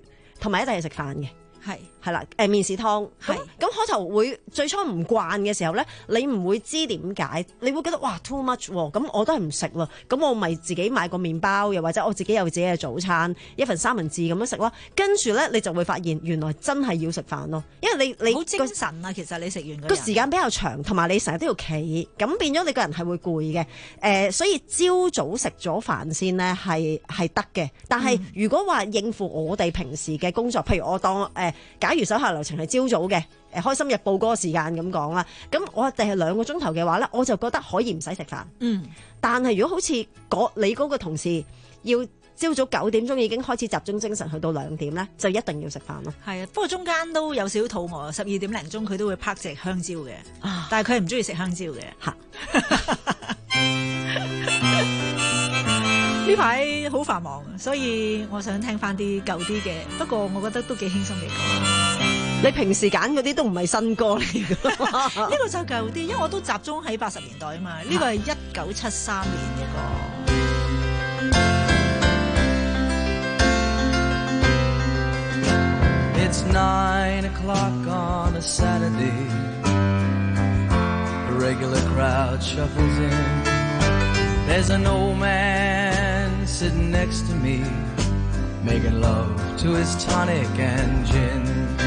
同埋一定係食飯嘅。 係係啦，誒麵豉湯，咁咁開頭會最初唔慣嘅時候咧，你唔會知點解，你會覺得哇 too much 喎，咁我都係唔食咯，咁我咪自己買個麵包，又或者我自己有自己嘅早餐，一份三文治咁樣食咯，跟住咧你就會發現原來真係要食飯咯，因為你你好精神啊，其實你食完個時間比較長，同埋你成日都要企，咁變咗你個人係會攰嘅，誒、呃，所以朝早食咗飯先咧係係得嘅，但係如果話應付我哋平時嘅工作，譬如我當誒。呃假如手下流程係朝早嘅，誒開心日報嗰個時間咁講啦，咁我哋係兩個鐘頭嘅話咧，我就覺得可以唔使食飯。嗯，但係如果好似你嗰個同事要朝早九點鐘已經開始集中精神去到兩點咧，就一定要食飯咯。 係啊，不過中間都有少少肚餓，十二點零鐘佢都會拍隻香蕉嘅，啊、但係佢係唔中意食香蕉嘅。嚇！呢排好繁忙，所以我想聽翻啲舊啲嘅，不過我覺得都幾輕鬆嘅歌。 你平時揀嗰啲都唔係新歌嚟㗎， 呢個就舊啲，因為我都集中喺八十年代啊嘛。呢個係一九七三年嘅歌。 It's nine o'clock on a Saturday. The regular crowd shuffles in. There's an old man sitting next to me, making love to his tonic and gin.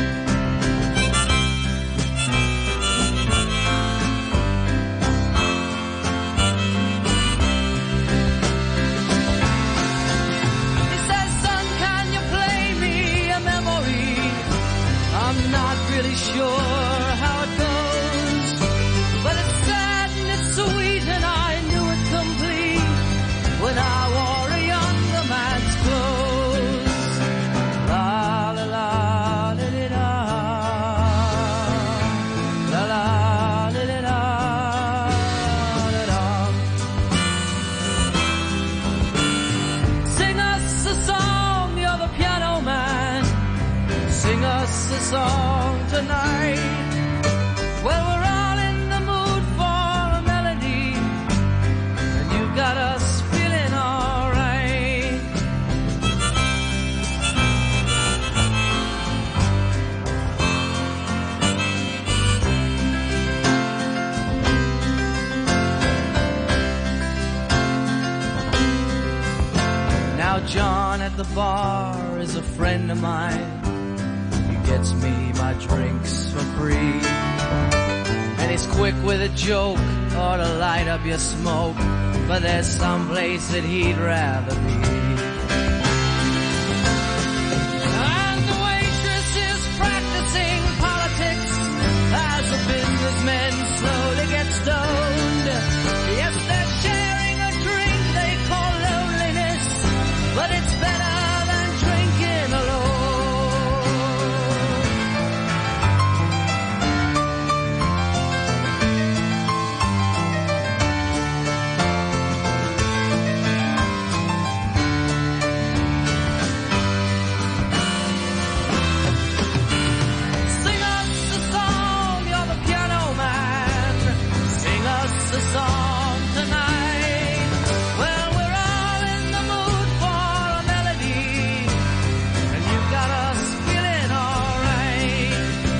He says, son, can you play me a memory? I'm not really sure how it goes, but it's sad and it's sweet and I knew it complete when I wore a younger man's clothes. La la la la la la la la la la la. Sing us a song, you're the piano man. Sing us a song tonight. Well, we're all in the mood for a melody, and you got us feeling all right. Now John at the bar is a friend of mine. Gets me my drinks for free, and he's quick with a joke or to light up your smoke, but there's some place that he'd rather be. And the waitress is practicing politics as the businessmen slowly get stoned. Yes, they're sharing a drink they call loneliness, but it's better than drinking alone. The song tonight. Well, we're all in the mood for a melody, and you got us feeling all right.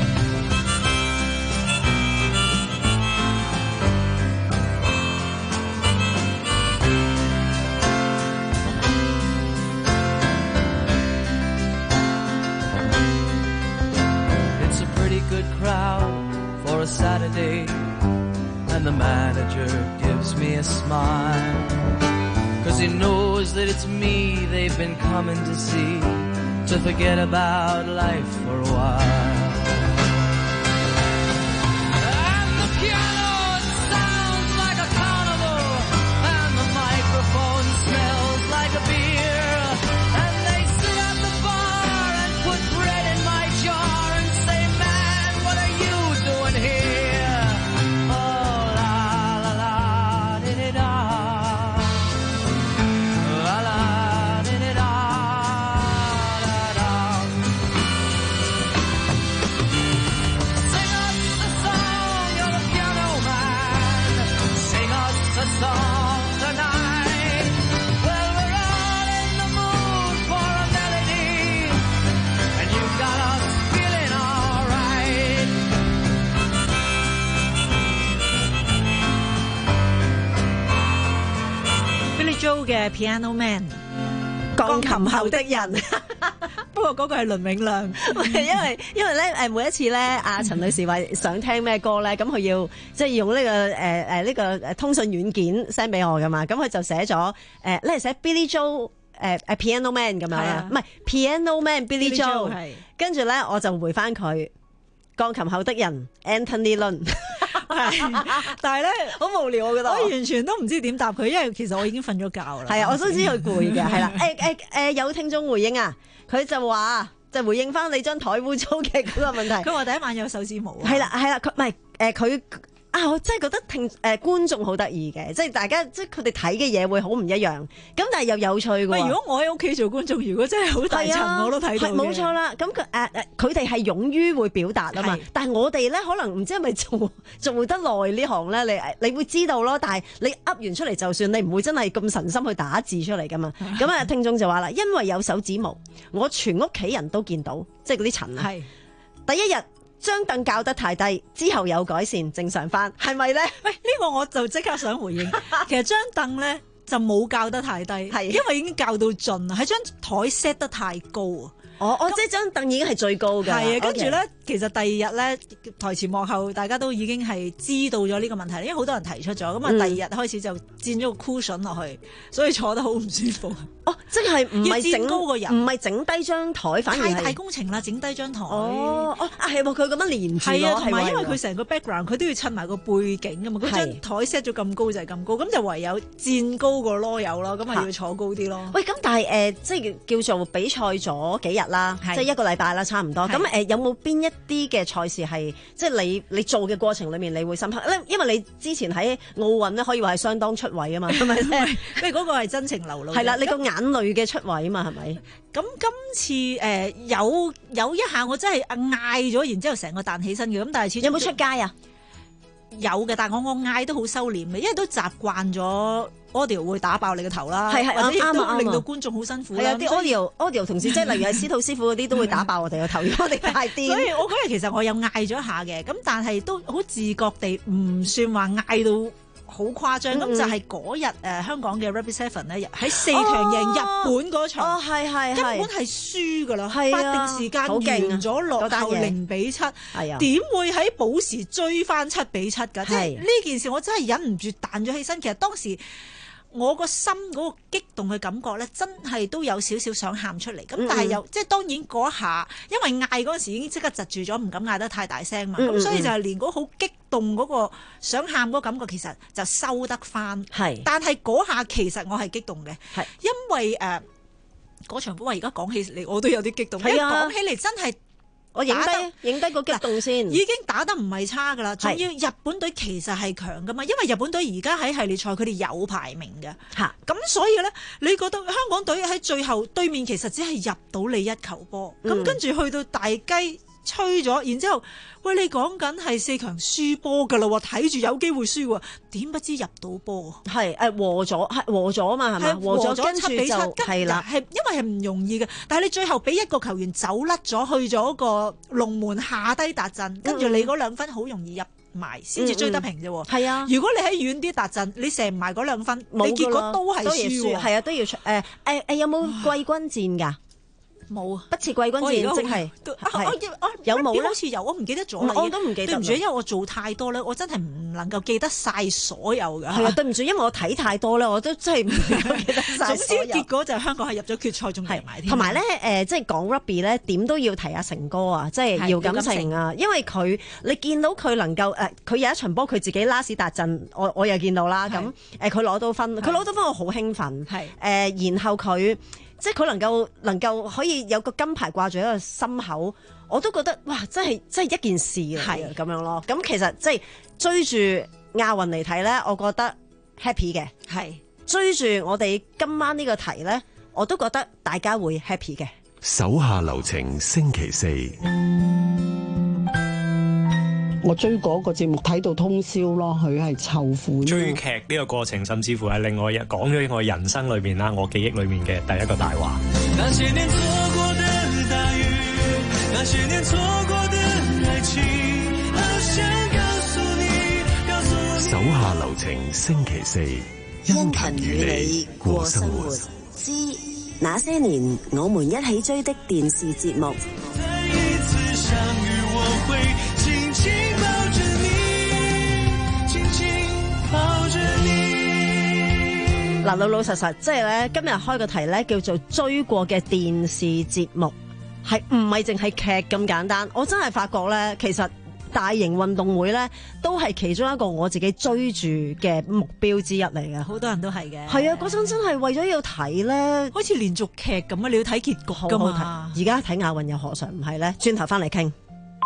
It's a pretty good crowd for a Saturday, and the manager gives me a smile, 'cause he knows that it's me they've been coming to see, to forget about life for a while. And the piano sounds like a carnival, and the microphone smells like a beer, and they sit at the bar and put bread in my jar and say, man, what are you doing here? 嘅 Piano Man。 鋼琴後的人， 不過嗰個係倫永亮， 因為因為咧誒每一次咧，阿陳女士話想聽咩歌咧，咁佢要即係用呢、呢個誒誒呢個通訊軟件 send 俾我噶嘛，咁佢就寫咗誒咧寫 Billy Joe 誒誒 Piano Man 咁樣啦，唔係 Piano Man Billy Joe， 跟住咧我就回翻佢鋼琴後的人 Anthony Lund。 但係咧好無聊，我覺得我完全都唔知點答佢，因為其實我已經瞓咗覺啦。 係啊，我都知佢攰嘅，係啦。誒誒誒，有聽眾回應啊，佢就話就回應翻你張台污糟嘅嗰個問題。 佢話第一晚有手指毛啊。 係啦係啦，佢唔係誒佢。啊！我真係覺得聽誒、呃、觀眾好得意嘅，即係大家即係佢哋睇嘅嘢會好唔一樣，咁但係又有趣嘅。 如果我喺屋企做觀眾，如果真係好大層、啊、我都睇到嘅。 冇錯啦，咁佢誒誒佢哋係勇於會表達啊嘛，但係我哋咧可能唔知係咪做做得耐呢行咧，你你會知道咯，但係你噏完出嚟就算，你唔會真係咁神心去打字出嚟噶嘛。咁啊，聽眾就話啦，因為有手指毛，我全屋企人都見到，即係嗰啲塵啊。係第一日。張凳校得太低，之後有改善，正常翻，係咪咧？ 喂，呢、這個我就即刻想回應。其實張凳咧就冇校得太低，係因為已經校到盡啦，喺張台 set 得太高啊。 哦哦，即係張凳已經係最高嘅。 係啊，跟住咧，其實第二日咧，台前幕後大家都已經係知道咗呢個問題，因為好多人提出咗，咁啊、嗯、第二日開始就墊咗個 cushion 落去，所以坐得好唔舒服。 哦，即係唔係整高個人， 唔係整低張台，反而係太大工程啦，整低張台。 哦哦，啊係喎，佢咁樣連住。 係啊，同埋因為佢成個 background 佢都要襯埋個背景噶嘛，嗰張台 set 咗咁高就係咁高，咁就唯有墊高個囉柚咯，咁啊要坐高啲咯。 喂，咁但係誒、呃，即係叫做比賽咗幾日啦，即係一個禮拜啦，差唔多。咁誒、呃，有冇邊一啲嘅賽事係即係你你做嘅過程裡面你會深刻咧？因為你之前喺奧運咧可以話係相當出位啊嘛，係咪先？ 因為嗰個係真情流露。 係啦，你個眼淚嘅出位啊嘛，係咪？ 咁今次誒、呃、有有一下我真係嗌咗，然之後成個彈起身嘅。咁但係始終有冇出街啊？有嘅，但係我我嗌都好收斂嘅，因為都習慣咗 audio 會打爆你個頭啦， 係係或者亦都啱令到觀眾好辛苦啦。 係啊，啲 audio audio 同事即係例如係司徒師傅嗰啲都會打爆我哋個頭，如果我哋太癲。 所以我嗰日其實我有嗌咗一下嘅，咁但係都好自覺地唔算話嗌到好誇張，咁、嗯、就係嗰日誒香港嘅 Rugby Seven 咧喺四強贏日本嗰場， 哦係係係， 根本係輸噶啦，法定時間完咗落後零比七，點會喺補時追翻七比七㗎？即係呢件事我真係忍唔住彈咗起身。其實當時我個心嗰個激動嘅感覺咧，真係都有少少想喊出嚟。咁、嗯、但係又即係當然嗰下，因為嗌嗰陣時已經即刻窒住咗，唔敢嗌得太大聲嘛。咁、嗯、所以就係連嗰好激動嗰個想喊嗰個感覺，其實就收得翻。係，但係嗰下其實我係激動嘅，係因為誒嗰、呃、場波，我而家講起嚟我都有啲激動。係啊，講起嚟真係。我影低影低個激動先，已經打得唔係差噶啦，仲要日本隊其實係強噶嘛，因為日本隊而家喺系列賽佢哋有排名嘅，咁所以咧，你覺得香港隊喺最後對面其實只係入到你一球波，咁、嗯、跟住去到大雞吹咗，然之後喂，你講緊係四強輸波噶啦，睇住有機會輸喎，點不知入到波？係誒和咗，係和咗啊嘛，係咪？和咗七比七，係啦，係因為係唔容易嘅。但係你最後俾一個球員走甩咗去咗個龍門下低達陣，跟住你嗰兩分好容易入埋，先至追得平啫。係啊，如果你喺遠啲達陣，你射唔埋嗰兩分，你結果都係輸。係啊，都要出誒誒誒，有冇季軍戰㗎？冇啊！不似季軍戰，即係有冇咧？好似有，我唔記得咗啦。我都唔記得。對唔住，因為我做太多咧，我真係唔能夠記得晒所有㗎。係啊，對唔住，因為我睇太多咧，我都真係唔能夠記得晒所有。總之結果就係香港係入咗決賽，仲入埋添。同埋咧，誒，即係講 rugby 咧，點都要提阿成哥啊，即係姚錦成啊，因為佢你見到佢能夠誒，佢有一場波佢自己拉屎達陣，我我又見到啦。咁誒，佢攞到分，佢攞到分，我好興奮。係誒，然後佢。即係佢能夠能夠可以有個金牌掛住喺個心口，我都覺得哇！真係真係一件事嚟嘅咁樣咯。咁其實即係追住亞運嚟睇咧，我覺得 happy 嘅。係追住我哋今晚呢個題咧，我都覺得大家會 happy 嘅。 手下留情，星期四。 我追嗰個節目睇到通宵咯，佢係籌款。 追劇呢個過程，甚至乎係令我講咗我人生裏面啦，我記憶裏面嘅第一個大話。那些年錯過的大雨，那些年錯過的愛情，好想告訴你，告訴你。手下留情，星期四因勤與你過生活之那些年我們一起追的電視節目。 再一次相遇，我會緊緊抱着你，緊緊抱着你。 嗱，老老實實，即係咧，今日開個題咧，叫做追過嘅電視節目，係唔係淨係劇咁簡單？我真係發覺咧，其實大型運動會咧，都係其中一個我自己追住嘅目標之一嚟嘅。 好多人都係嘅。 係啊，嗰陣真係為咗要睇咧， 好似連續劇咁啊！你要睇結局噶嘛？ 而家睇亞運又何嘗唔係咧？轉頭翻嚟傾。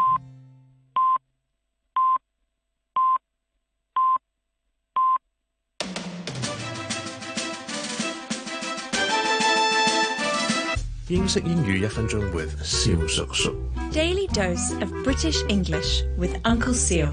英式英語一分鐘 with 蕭叔叔。 Daily dose of British English with Uncle Seal。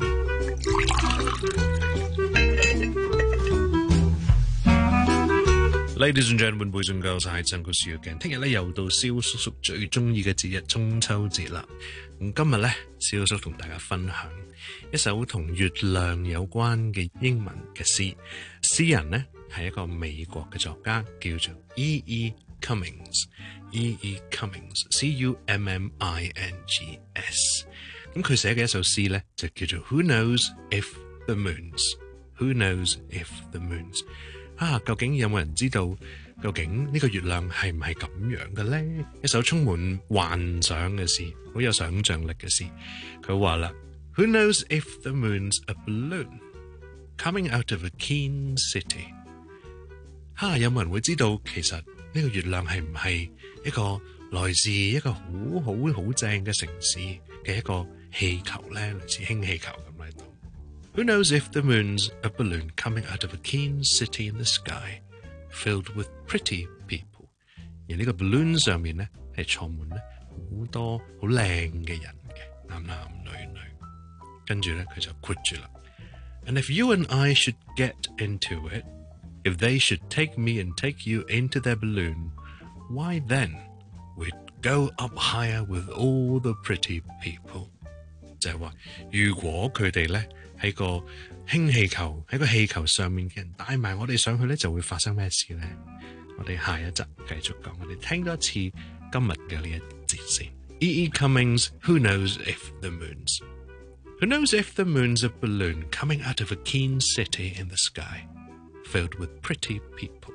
Ladies and gentlemen, boys and girls，係Uncle Seal again。聽日咧又到蕭叔叔最中意嘅節日中秋節啦。咁今日咧，蕭叔叔同大家分享一首同月亮有關嘅英文嘅詩。詩人呢係一個美國嘅作家，叫做 E E Cummings。E E Cummings，C U M M I N G S。咁佢寫嘅一首詩咧，就叫做 Who knows if the moons？Who knows if the moons？啊，究竟有冇人知道究竟呢個月亮係唔係咁樣嘅咧？一首充滿幻想嘅詩，好有想像力嘅詩。佢話啦 ，Who knows if the moon's a balloon coming out of a keen city？ 啊，有冇人會知道其實呢個月亮係唔係一個來自一個好好好正嘅城市嘅一個氣球咧？類似氫氣球咁喺度。Who knows if the moon's a balloon coming out of a keen city in the sky, filled with pretty people？ 而呢個 balloon 上面咧係坐滿咧好多好靚嘅人嘅，男男女女。跟住咧佢就括住啦。And if you and I should get into it, if they should take me and take you into their balloon, why then we'd go up higher with all the pretty people？ 就係話，如果佢哋咧喺個氫氣球喺個氣球上面嘅人帶埋我哋上去咧，就會發生咩事咧？我哋下一集繼續講，我哋聽多一次今日嘅呢一節先。E E Cummings, Who knows if the moons? Who knows if the moon's a balloon coming out of a keen city in the sky, filled with pretty people?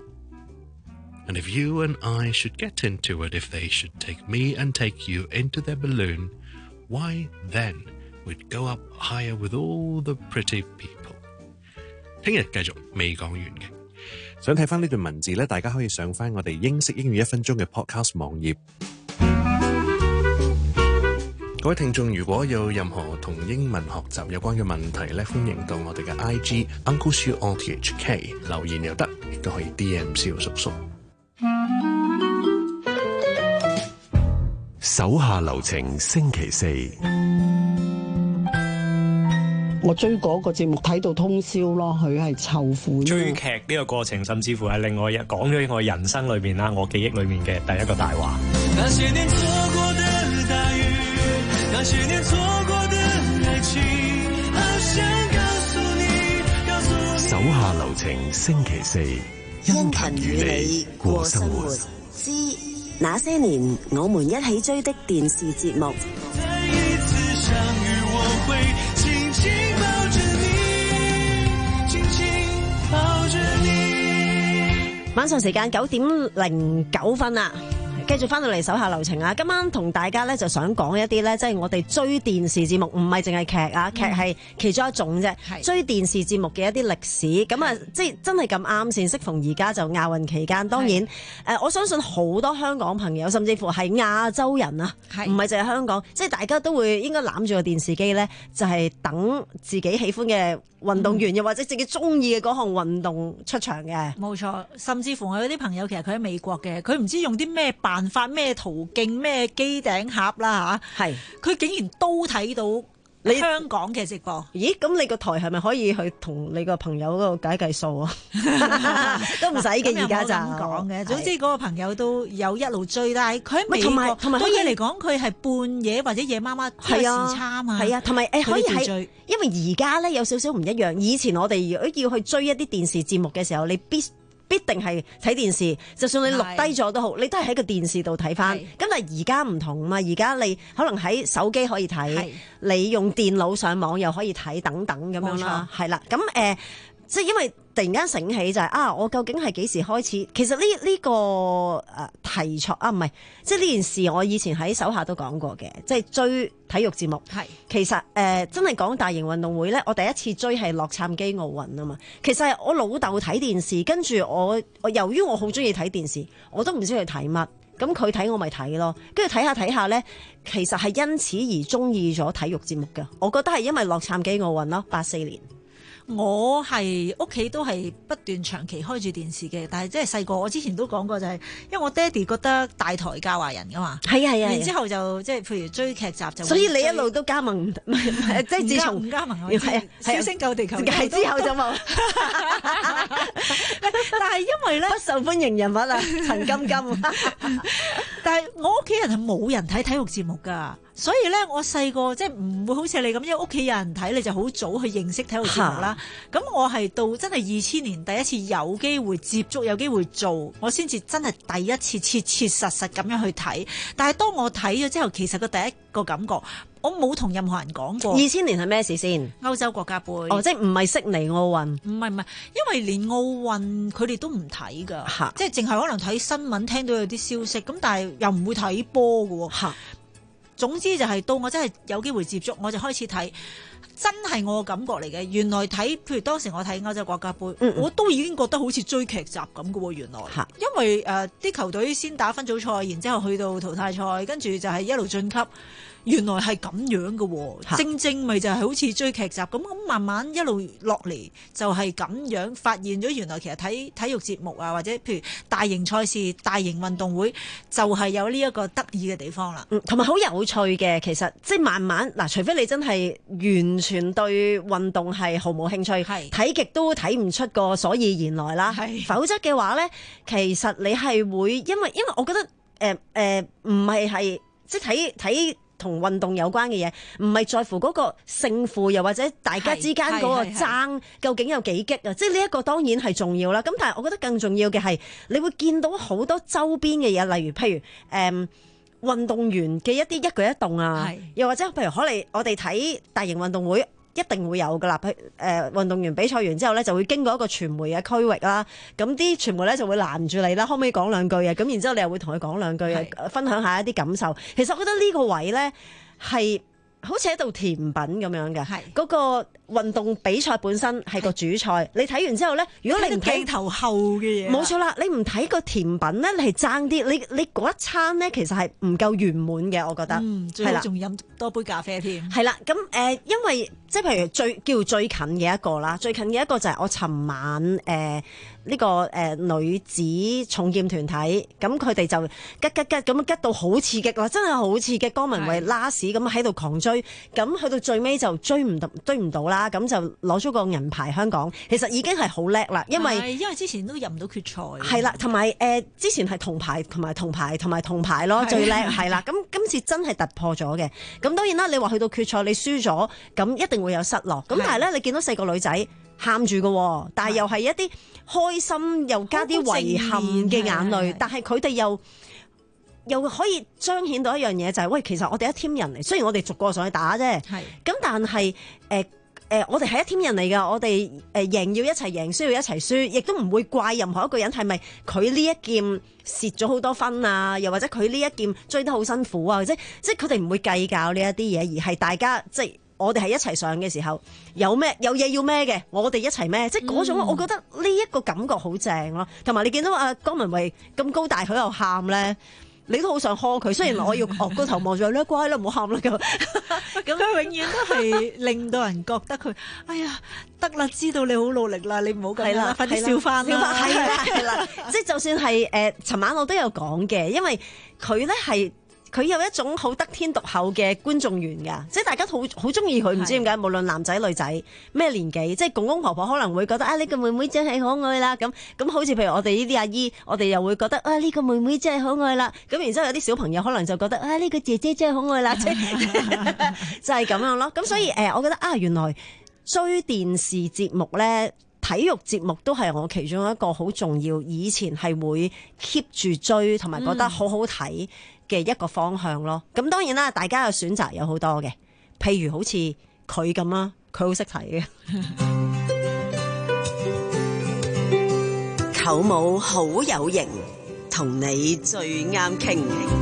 And if you and I should get into it, if they should take me and take you into their balloon, why then we'd go up higher with all the pretty people。 聽日繼續未講完嘅，想睇翻呢段文字咧，大家可以上翻我哋英式英語一分鐘嘅 podcast 網頁。各位聽眾，如果有任何同英文學習有關嘅問題咧，歡迎到我哋嘅 I G Uncle Siu O T H K 留言又得，亦都可以 D M 蕭叔叔。 手下留情，星期四。 我追嗰個節目睇到通宵咯，佢係籌款。 追劇呢個過程，甚至乎係令我講咗我人生裏面啦，我記憶裏面嘅第一個大話。 那些年錯過的大雨，那些年錯過的愛情，好想告訴你，告訴你。 手下留情，星期四，因勤與你過生活之那些年我們一起追的電視節目。 再一次相遇，我會緊緊抱着你，緊緊抱着你。 晚上時間九點零九分啦。繼續翻到嚟手下留情啊！今晚同大家咧就想講一啲咧，即係我哋追電視節目，唔係淨係劇啊，劇係其中一種啫。追電視節目嘅一啲歷史，咁啊，即係真係咁啱先。適逢而家就亞運期間，當然誒、呃，我相信好多香港朋友，甚至乎係亞洲人啊，唔係淨係香港，即係大家都會應該攬住個電視機咧，就係、是、等自己喜歡嘅運動員，又、嗯、或者自己中意嘅嗰項運動出場嘅。 冇錯，甚至乎我有啲朋友其實佢喺美國嘅，佢唔知用啲咩辦法、咩途徑、咩機頂盒啦嚇，係佢竟然都睇到你香港嘅直播。 咦？咁你個台係咪可以去同你個朋友嗰度計計數啊？都唔使嘅，而家就咁講嘅。總之嗰個朋友都有一路追，但係佢喺美同埋國同埋對嘢嚟講，佢係半夜或者夜媽媽開時差啊嘛。 係啊，同埋誒可以係追， 因為而家咧有少少唔一樣。以前我哋如果要去追一啲電視節目嘅時候，你必必定係睇電視，就算你錄低咗都好，你都係喺個電視度睇翻。咁但係而家唔同啊嘛，而家你可能喺手機可以睇，你用電腦上網又可以睇，等等咁樣啦。係啦，咁誒、呃，即係因為突然間醒起就係、是、啊，我究竟係幾時開始？其實呢呢、呢個誒題材啊，唔係，即係呢件事，我以前喺手下都講過嘅，即係追體育節目。係其實誒、呃，真係講大型運動會咧，我第一次追係洛杉磯奧運啊嘛。其實係我老豆睇電視，跟住我我由於我好中意睇電視，我都唔知佢睇乜，咁佢睇我咪睇咯。跟住睇下睇下咧，其實係因此而中意咗體育節目㗎。我覺得係因為洛杉磯奧運咯，八四年。 我係屋企都係不斷長期開住電視嘅，但係即係細個，我之前都講過就係、是，因為我爹哋覺得大台教壞人噶嘛， 係啊係啊， 然之後就即係譬如追劇集就， 所以你一路都加盟，即係自從唔加盟，係啊，小星救地球， 係之後就冇。 但係因為咧， 不受歡迎人物啊，陳金金。 但係我屋企人係冇人睇體育節目㗎。所以咧，我細個即係唔會好似你咁，因為屋企有人睇，你就好早去認識體育節目啦。咁我係到真係二千年第一次有機會接觸，有機會做，我先至真係第一次切切實實咁樣去睇。但係當我睇咗之後，其實個第一個感覺，我冇同任何人講過。 二千年係咩事先？ 歐洲國家杯。哦， 即係唔係悉尼奧運？ 唔係唔係，因為連奧運佢哋都唔睇㗎，即係淨係可能睇新聞，聽到有啲消息，咁但係又唔會睇波㗎喎。總之就係到我真係有機會接觸，我就開始睇，真係我嘅感覺嚟嘅。原來睇，譬如當時我睇歐洲國家杯，嗯嗯我都已經覺得好似追劇集咁嘅喎。原來，因為誒啲、呃、球隊先打分組賽，然之後去到淘汰賽，跟住就係一路晉級。原來係咁樣嘅喎，正正咪就係好似追劇集咁，咁慢慢一路落嚟就係咁樣發現咗，原來其實睇體育節目啊，或者譬如大型賽事、大型運動會，就係有呢一個得意嘅地方啦。 嗯，同埋好有趣嘅，其實即係慢慢嗱，除非你真係完全對運動係毫無興趣，睇極都睇唔出個所以然來啦。否則嘅話咧，其實你係會因為因為我覺得誒誒唔係係即係睇睇。同運動有關嘅嘢，唔係在乎嗰個勝負，又或者大家之間嗰個爭究竟有幾激啊！即係呢一個當然係重要啦。咁但係我覺得更重要嘅係，你會見到好多周邊嘅嘢，例如譬如誒、嗯、運動員嘅一啲一舉一動啊，又或者譬如可能我哋睇大型運動會。一定會有噶啦，誒、呃、運動員比賽完之後咧，就會經過一個傳媒嘅區域啦。咁啲傳媒咧就會攔住你啦，可唔可以講兩句啊？咁然之後你又會同佢講兩句啊，分享一下一啲感受。其實我覺得呢個位咧係好似喺度甜品咁樣嘅，嗰個運動比賽本身係個主菜。你睇完之後咧，如果你唔睇鏡頭後嘅嘢， 冇錯啦，你唔睇個甜品咧，你係爭啲。你你嗰一餐咧，其實係唔夠圓滿嘅，我覺得。嗯， 最好仲飲多杯咖啡添。 係啦，咁誒、呃，因為即係譬如最叫最近嘅一個啦，最近嘅一個就係我尋晚誒。呃呢、這個誒、呃、女子重劍團體，咁佢哋就吉吉吉咁吉到好刺激啦，真係好刺激！江文蔚拉屎咁喺度狂追，咁去到最尾就追唔到，追唔到啦，咁就攞咗個銀牌香港。其實已經係好叻啦，因為因為之前都入唔到決賽。 係啦，同埋誒之前係銅牌同埋銅牌同埋銅牌咯，最叻係啦。咁今次真係突破咗嘅。咁當然啦，你話去到決賽你輸咗，咁一定會有失落。咁但係咧，你見到四個女仔喊住嘅，但係又係一啲開心又加啲遺憾嘅眼淚，但係佢哋又又可以彰顯到一樣嘢，就係、是、喂，其實我哋一 team 人嚟，雖然我哋逐個上去打啫，咁但係誒誒，我哋係一 team 人嚟噶，我哋誒贏要一齊贏，輸要一齊輸，亦都唔會怪任何一個人係咪佢呢一劍蝕咗好多分啊，又或者佢呢一劍追得好辛苦啊，即即係佢哋唔會計較呢一啲嘢，而係大家即係。我哋係一齊上嘅時候，有咩有嘢要孭嘅，我哋一齊孭，即係嗰種，我覺得呢一個感覺好正咯。同埋你見到阿江文蔚咁高大，佢又喊咧，你都好想呵佢。雖然我要昂高頭望住佢，乖啦，唔好喊啦咁。 咁佢永遠都係令到人覺得佢，哎呀，得啦，知道你好努力啦，你唔好咁啦，快啲笑翻啦， 係啦係啦。即係就算係誒，尋晚我都有講嘅，因為佢咧係。 佢有一種好得天獨厚嘅觀眾緣㗎，即係大家好好中意佢，唔知點解，無論男仔女仔咩年紀，即係公公婆婆可能會覺得啊呢個妹妹真係可愛啦，咁咁好似譬如我哋呢啲阿姨，我哋又會覺得啊呢個妹妹真係可愛啦，咁然之後有啲小朋友可能就覺得啊呢個姐姐真係可愛啦，即係就係咁樣咯。咁所以誒，我覺得啊原來追電視節目咧，體育節目都係我其中一個好重要，以前係會 keep 住追同埋覺得好好睇嘅一個方向咯。咁、嗯、當然啦，大家嘅選擇有好多嘅，譬如好似佢咁啦，佢好識睇嘅。 舅母好有型，同你最啱傾。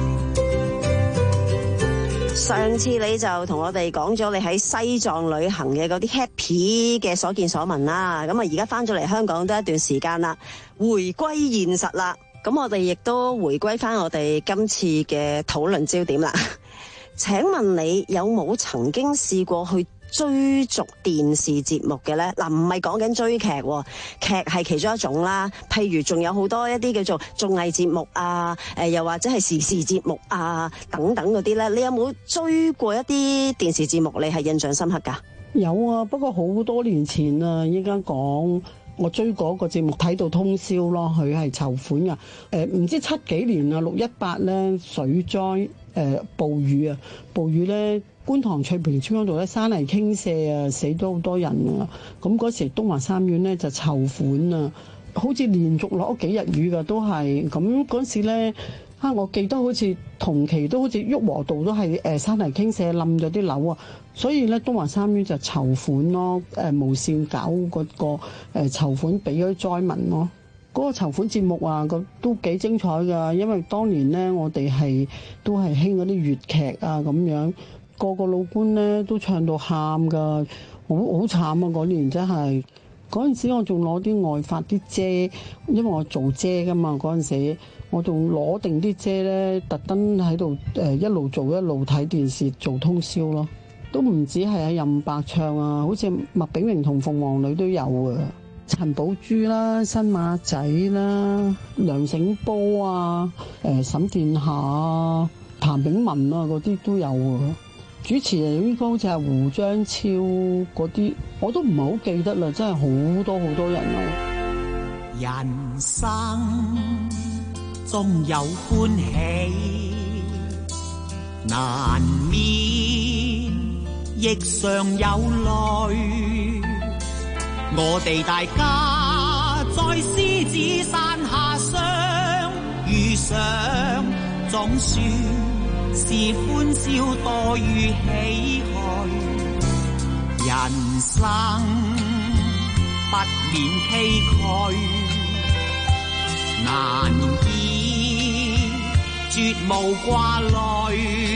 上次你就同我哋講咗你喺西藏旅行嘅嗰啲 happy 嘅所見所聞啦，咁啊而家翻咗嚟香港都一段時間啦，回歸現實啦，咁我哋亦都回歸翻我哋今次嘅討論焦點啦。請問你有冇曾經試過去追逐電視節目嘅呢？嗱，唔係講緊追劇，劇係其中一種啦。譬如仲有好多一啲叫做綜藝節目啊，誒又或者係時事節目啊等等嗰啲呢。你有冇追過一啲電視節目？你係印象深刻㗎？ 有啊，不過好多年前啊，依家講我追過一個節目睇到通宵咯，佢係籌款㗎。誒、呃、唔知七幾年啊，六一八呢，水災誒、呃、暴雨啊，暴雨呢。觀塘翠屏村嗰度咧，山泥傾瀉啊，死咗好多人啊！咁嗰時東華三院咧就籌款啊，好似連續落咗幾日雨㗎，都係咁嗰時咧啊！我記得好似同期都好似旭龢道都係誒山泥傾瀉冧咗啲樓啊，所以咧東華三院就籌款咯，誒無線搞嗰個誒籌款俾咗災民咯。嗰個籌款節目啊，個都幾精彩㗎，因為當年咧我哋係都係興嗰啲粵劇啊咁樣。個個老官咧都唱到喊㗎，好好慘啊！嗰年真係，嗰陣時我仲攞啲外發啲遮，因為我做遮㗎嘛。嗰陣時我仲攞定啲遮咧，特登喺度誒一路做一路睇電視做通宵咯。都唔止係喺任白唱啊，好似麥炳榮同鳳凰女都有啊，陳寶珠啦、新馬仔啦、梁醒波啊、誒沈殿霞啊、譚炳文啊嗰啲都有啊。主持人應該好似係胡張超嗰啲，我都唔係好記得啦，真係好多好多人啊！ 人生總有歡喜，難免亦常有淚。我哋大家在獅子山下相遇上，總算是歡笑多於唏噓，人生不免崎嶇，難以絕無掛慮。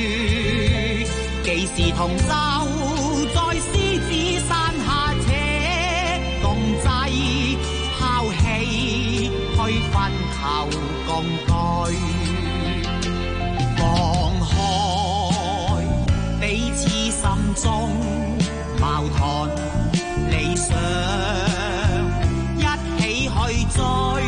幾時同舟在獅子山下，且共濟拋棄去分頭共對。彼此心中矛盾理想，一起去追，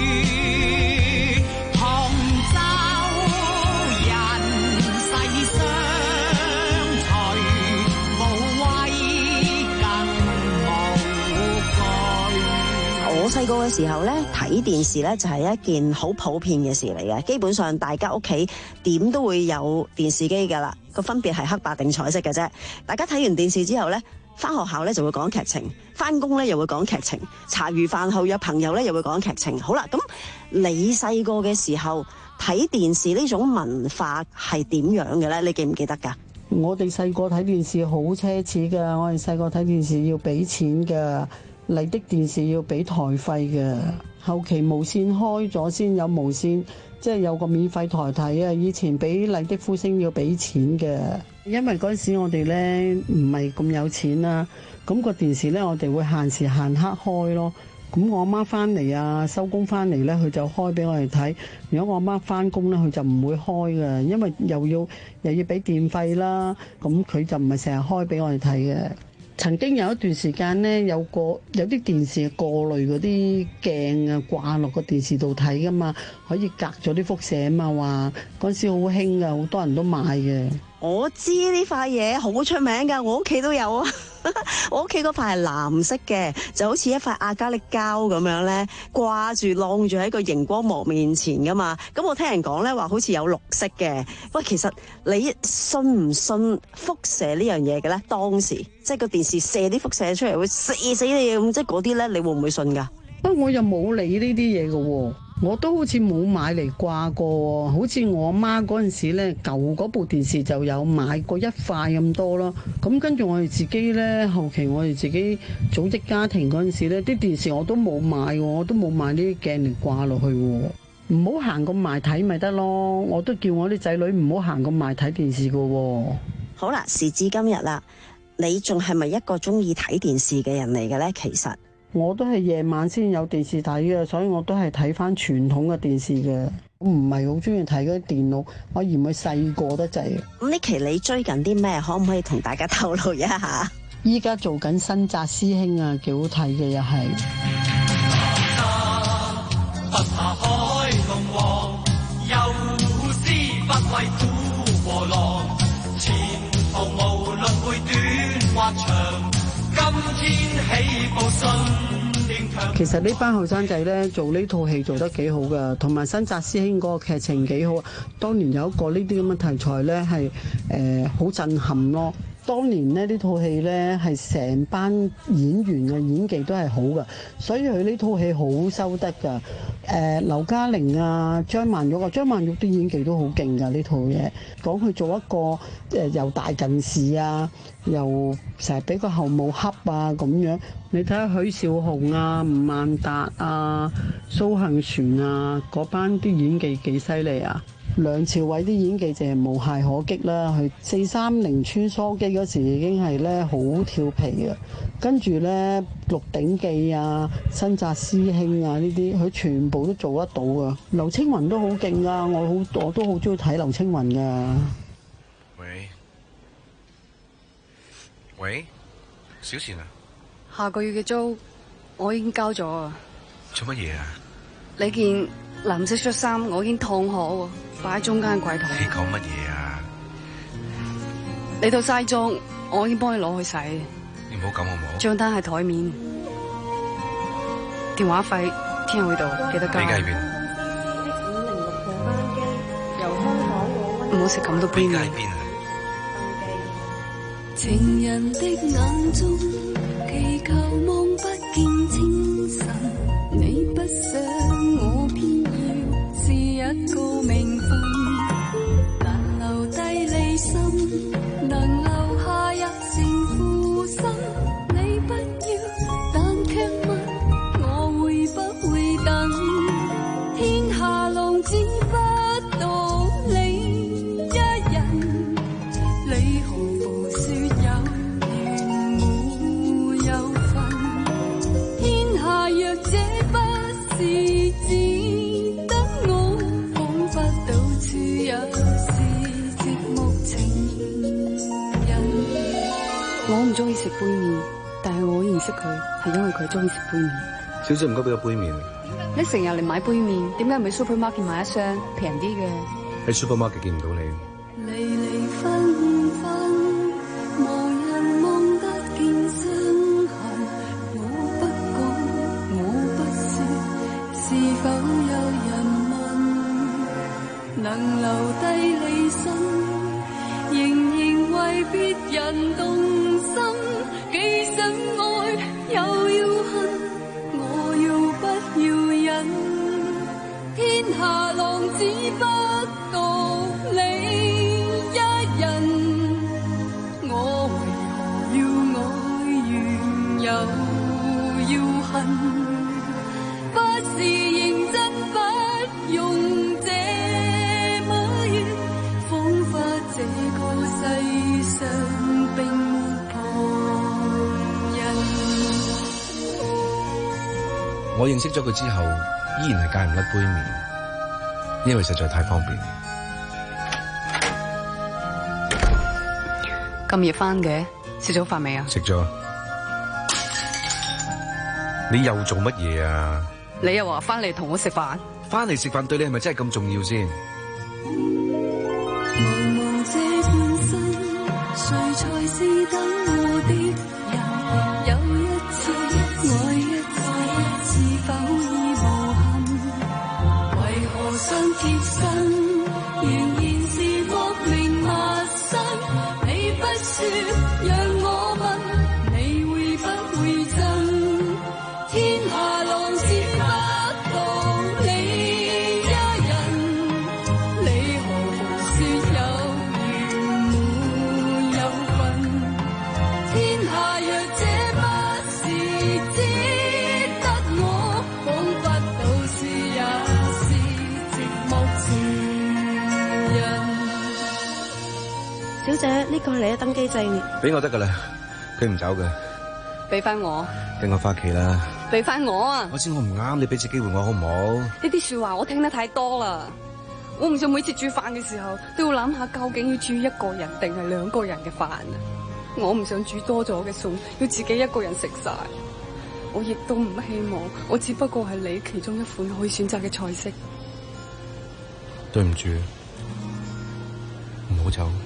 同舟人世相隨，無畏更無懼。 我細個嘅時候咧，睇電視咧就係一件好普遍嘅事嚟嘅，基本上大家屋企點都會有電視機噶啦。個分別係黑白定彩色嘅啫。大家睇完電視之後呢，返學校呢就會講劇情，返工呢又會講劇情，茶餘飯後有朋友呢又會講劇情。好啦，咁你細個嘅時候睇電視呢種文化係點樣嘅呢？你記唔記得㗎？ 我哋細個睇電視好奢侈㗎，我哋細個睇電視要俾錢㗎，麗的電視要俾台費㗎，後期無線開咗先有無線。即係有個免費台睇啊！以前俾麗的呼聲要俾錢嘅，因為嗰陣時我哋咧唔係咁有錢啦，咁個電視咧我哋會限時限刻開咯。咁我阿媽翻嚟啊，收工翻嚟咧，佢就開俾我哋睇。如果我阿媽翻工咧，佢就唔會開嘅，因為又要又要俾電費啦。咁佢就唔係成日開俾我哋睇嘅。 曾經有一段時間咧，有個有啲電視過濾嗰啲鏡啊，掛落個電視度睇噶嘛，可以隔咗啲輻射啊嘛，話嗰陣時好興噶，好多人都買嘅。 我知呢塊嘢好出名噶，我屋企都有啊。我屋企嗰塊係藍色嘅，就好似一塊亞加力膠咁樣咧，掛住晾住喺個熒光幕面前噶嘛。咁我聽人講咧話，好似有綠色嘅。喂，其實你信唔信輻射呢樣嘢嘅咧？當時即係個電視射啲輻射出嚟會射死你咁，即係嗰啲咧，你會唔會信㗎？ 不過我又冇理呢啲嘢嘅喎。我都好似冇買嚟掛過，好似我媽嗰陣時咧，舊嗰部電視就有買過一塊咁多咯。咁跟住我哋自己咧，後期我哋自己組織家庭嗰陣時咧，啲電視我都冇買喎，我都冇買呢啲鏡嚟掛落去喎。唔好行咁埋睇咪得咯，我都叫我啲仔女唔好行咁埋睇電視㗎喎。 好啦，時至今日啦，你仲係咪一個中意睇電視嘅人嚟嘅咧？其實我都係夜晚先有電視睇嘅，所以我都係睇翻傳統嘅電視嘅。我唔係好中意睇嗰啲電腦，我嫌佢細個得滯。 咁呢期你追緊啲咩？可唔可以同大家透露一下？ 依家做緊新紮師兄啊，幾好睇嘅又係。 不怕海龍王，有詩不畏苦和浪，前途無論會短或長，今天起步信。 其實呢班後生仔咧做呢套戲做得幾好噶，同埋新紮師兄嗰個劇情幾好。當年有一個呢啲咁嘅題材咧，係誒好震撼咯。當年咧呢套戲咧係成班演員嘅演技都係好噶，所以佢呢套戲好收得噶。誒、呃，劉嘉玲啊、張曼玉啊，張曼玉啲演技都好勁噶呢套嘢。講佢做一個誒、呃、又大近視啊，又成日俾個後母恰啊咁樣。你睇下許紹雄啊、吳孟達啊、蘇杏璇啊，嗰班啲演技幾犀利啊！梁朝偉啲演技就係無懈可擊啦，佢四三零穿梭機嗰時已經係咧好調皮嘅，跟住咧《鹿鼎記》啊、新紮師兄啊呢啲，佢全部都做得到噶。劉青雲都好勁啊，我好我都好中意睇劉青雲噶。 喂喂，小錢啊， 下個月嘅租我已經交咗啊。 做乜嘢啊？ 你件藍色恤衫我已經燙好喎，擺喺中間櫃桶。 你講乜嘢啊？ 你套西裝我已經幫你攞去洗。 你唔好咁好唔好？ 賬單喺台面，電話費聽日會到，記得交。 你喺邊？ 五零六號班機由香港往。唔好食咁多杯麵。 你喺邊啊？ 情人的眼中祈求望不見清晨，你不想我偏要是一個名分，難留低離心，能留下一成負心，你不要，但卻問我會不會等，天下浪子不到你一人，你何妨說有緣沒有份，天下若這不是只得我，彷彿到處也是寂寞情人。 我唔中意食杯麵，但係我認識佢係因為佢中意食杯麵。 小姐唔該俾個杯麵。 你成日嚟買杯麵，點解唔喺 supermarket 買一箱平啲嘅？ 喺 supermarket 見唔到你。 離離分分，望人望得見傷痕。我不講，我不說，是否有人問？能留低離心，仍然為別人動心。既想愛，又要恨，我要不要忍？天下浪子不獨你一人，我為何要愛完又要恨？不是認真，不用這麼遠，彷彿這個世上並沒旁人。 我認識咗佢之後，依然係戒唔甩杯麵，因為實在太方便。 咁夜返嘅，食咗飯未啊？ 食咗。 你又做乜嘢啊？ 你又話翻嚟同我食飯， 翻嚟食飯對你係咪真係咁重要先？ 茫茫這半生，誰才是等我的人？有一次，愛一次，是否已無憾？為何相貼身，仍然是莫名陌生？你不說，讓我問，你會不會憎？天下浪是不到你一人，你何說有緣沒有份？天下若這不是只得我，彷彿到時也是寂寞情人。 小姐，呢個係你嘅登機證， 俾我得噶啦，佢唔走嘅。 俾翻我， 跟我翻屋企啦。 俾翻我啊！ 我知我唔啱，你俾次機會我好唔好？ 呢啲說話我聽得太多啦，我唔想每次煮飯嘅時候都要諗下究竟要煮一個人定係兩個人嘅飯啊！我唔想煮多咗嘅餸要自己一個人食晒，我亦都唔希望我只不過係你其中一款可以選擇嘅菜式。 對唔住，唔好走。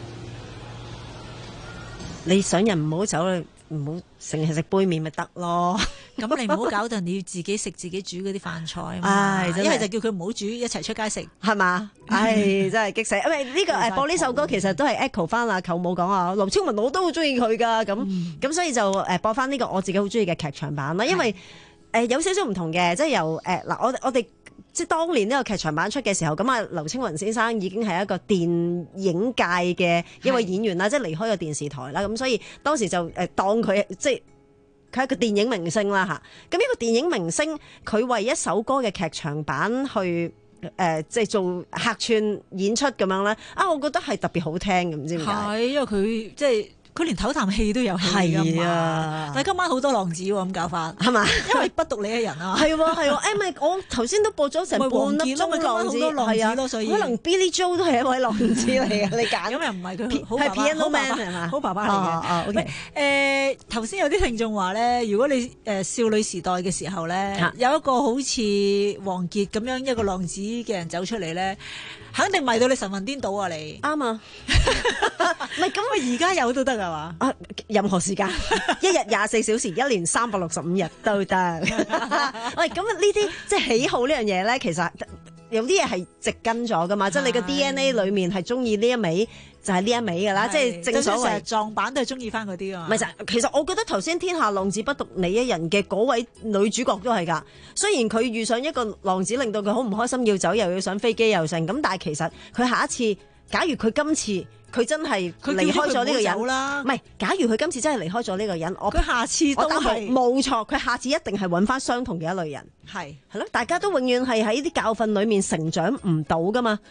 你想人唔好走，你唔好成日食杯麵咪得咯。 咁你唔好搞到你要自己食自己煮嗰啲飯菜啊嘛， 唉， 一係就叫佢唔好煮，一齊出街食， 係嘛？唉，真係激死！因為呢個誒播呢首歌其實都係 echo 翻阿舅母講啊，劉青雲我都好中意佢噶，咁咁、嗯、所以就誒播翻呢個我自己好中意嘅劇場版啦。因為誒、呃、有少少唔同嘅，即係由誒嗱我我哋即係當年呢個劇場版出嘅時候，咁啊劉青雲先生已經係一個電影界嘅一位演員啦，即係離開個電視台啦，咁所以當時就誒當佢即係。佢係一個電影明星啦吓，咁呢個電影明星佢為一首歌嘅劇場版去誒、呃，即係做客串演出咁樣咧，啊，我覺得係特別好聽嘅，唔知點解？ 係因為佢即係佢連唞啖氣都有戲㗎嘛。 啊， 但係今晚好多浪子喎，咁搞法係嘛？ 因為不獨你一人啊。 係喎係喎，誒咪我頭先都播咗成半粒鐘嘅浪子，係啊，所以可能 Billy Joe 都係一位浪子嚟嘅，你揀咁又唔係佢好係 Piano Man 係嘛？ 係好爸爸嚟嘅。 哦 OK。 誒頭先有啲聽眾話咧，如果你誒少女時代嘅時候咧，有一個好似王傑咁樣一個浪子嘅人走出嚟咧，肯定迷到你神魂顛倒啊！你啱啊，唔係咁啊，而家有都得係嘛？ 啊，任何時間，一日廿四小時，一年三百六十五日都得。喂，咁啊呢啲即係喜好呢樣嘢咧，其實有啲嘢係植根咗噶嘛，即係你個 D N A 裏面係中意呢一味。就係呢一味㗎啦，即係正所謂撞板都係中意翻嗰啲啊嘛。 唔係就其實我覺得頭先天下浪子不獨你一人嘅嗰位女主角都係㗎。雖然佢遇上一個浪子，令到佢好唔開心，要走又要上飛機又成咁，但係其實佢下一次，假如佢今次佢真係離開咗呢個人啦，唔係，假如佢今次真係離開咗呢個人，我佢下次都係冇錯，佢下次一定係揾翻相同嘅一類人。 係係咯，大家都永遠係喺啲教訓裡面成長唔到㗎嘛。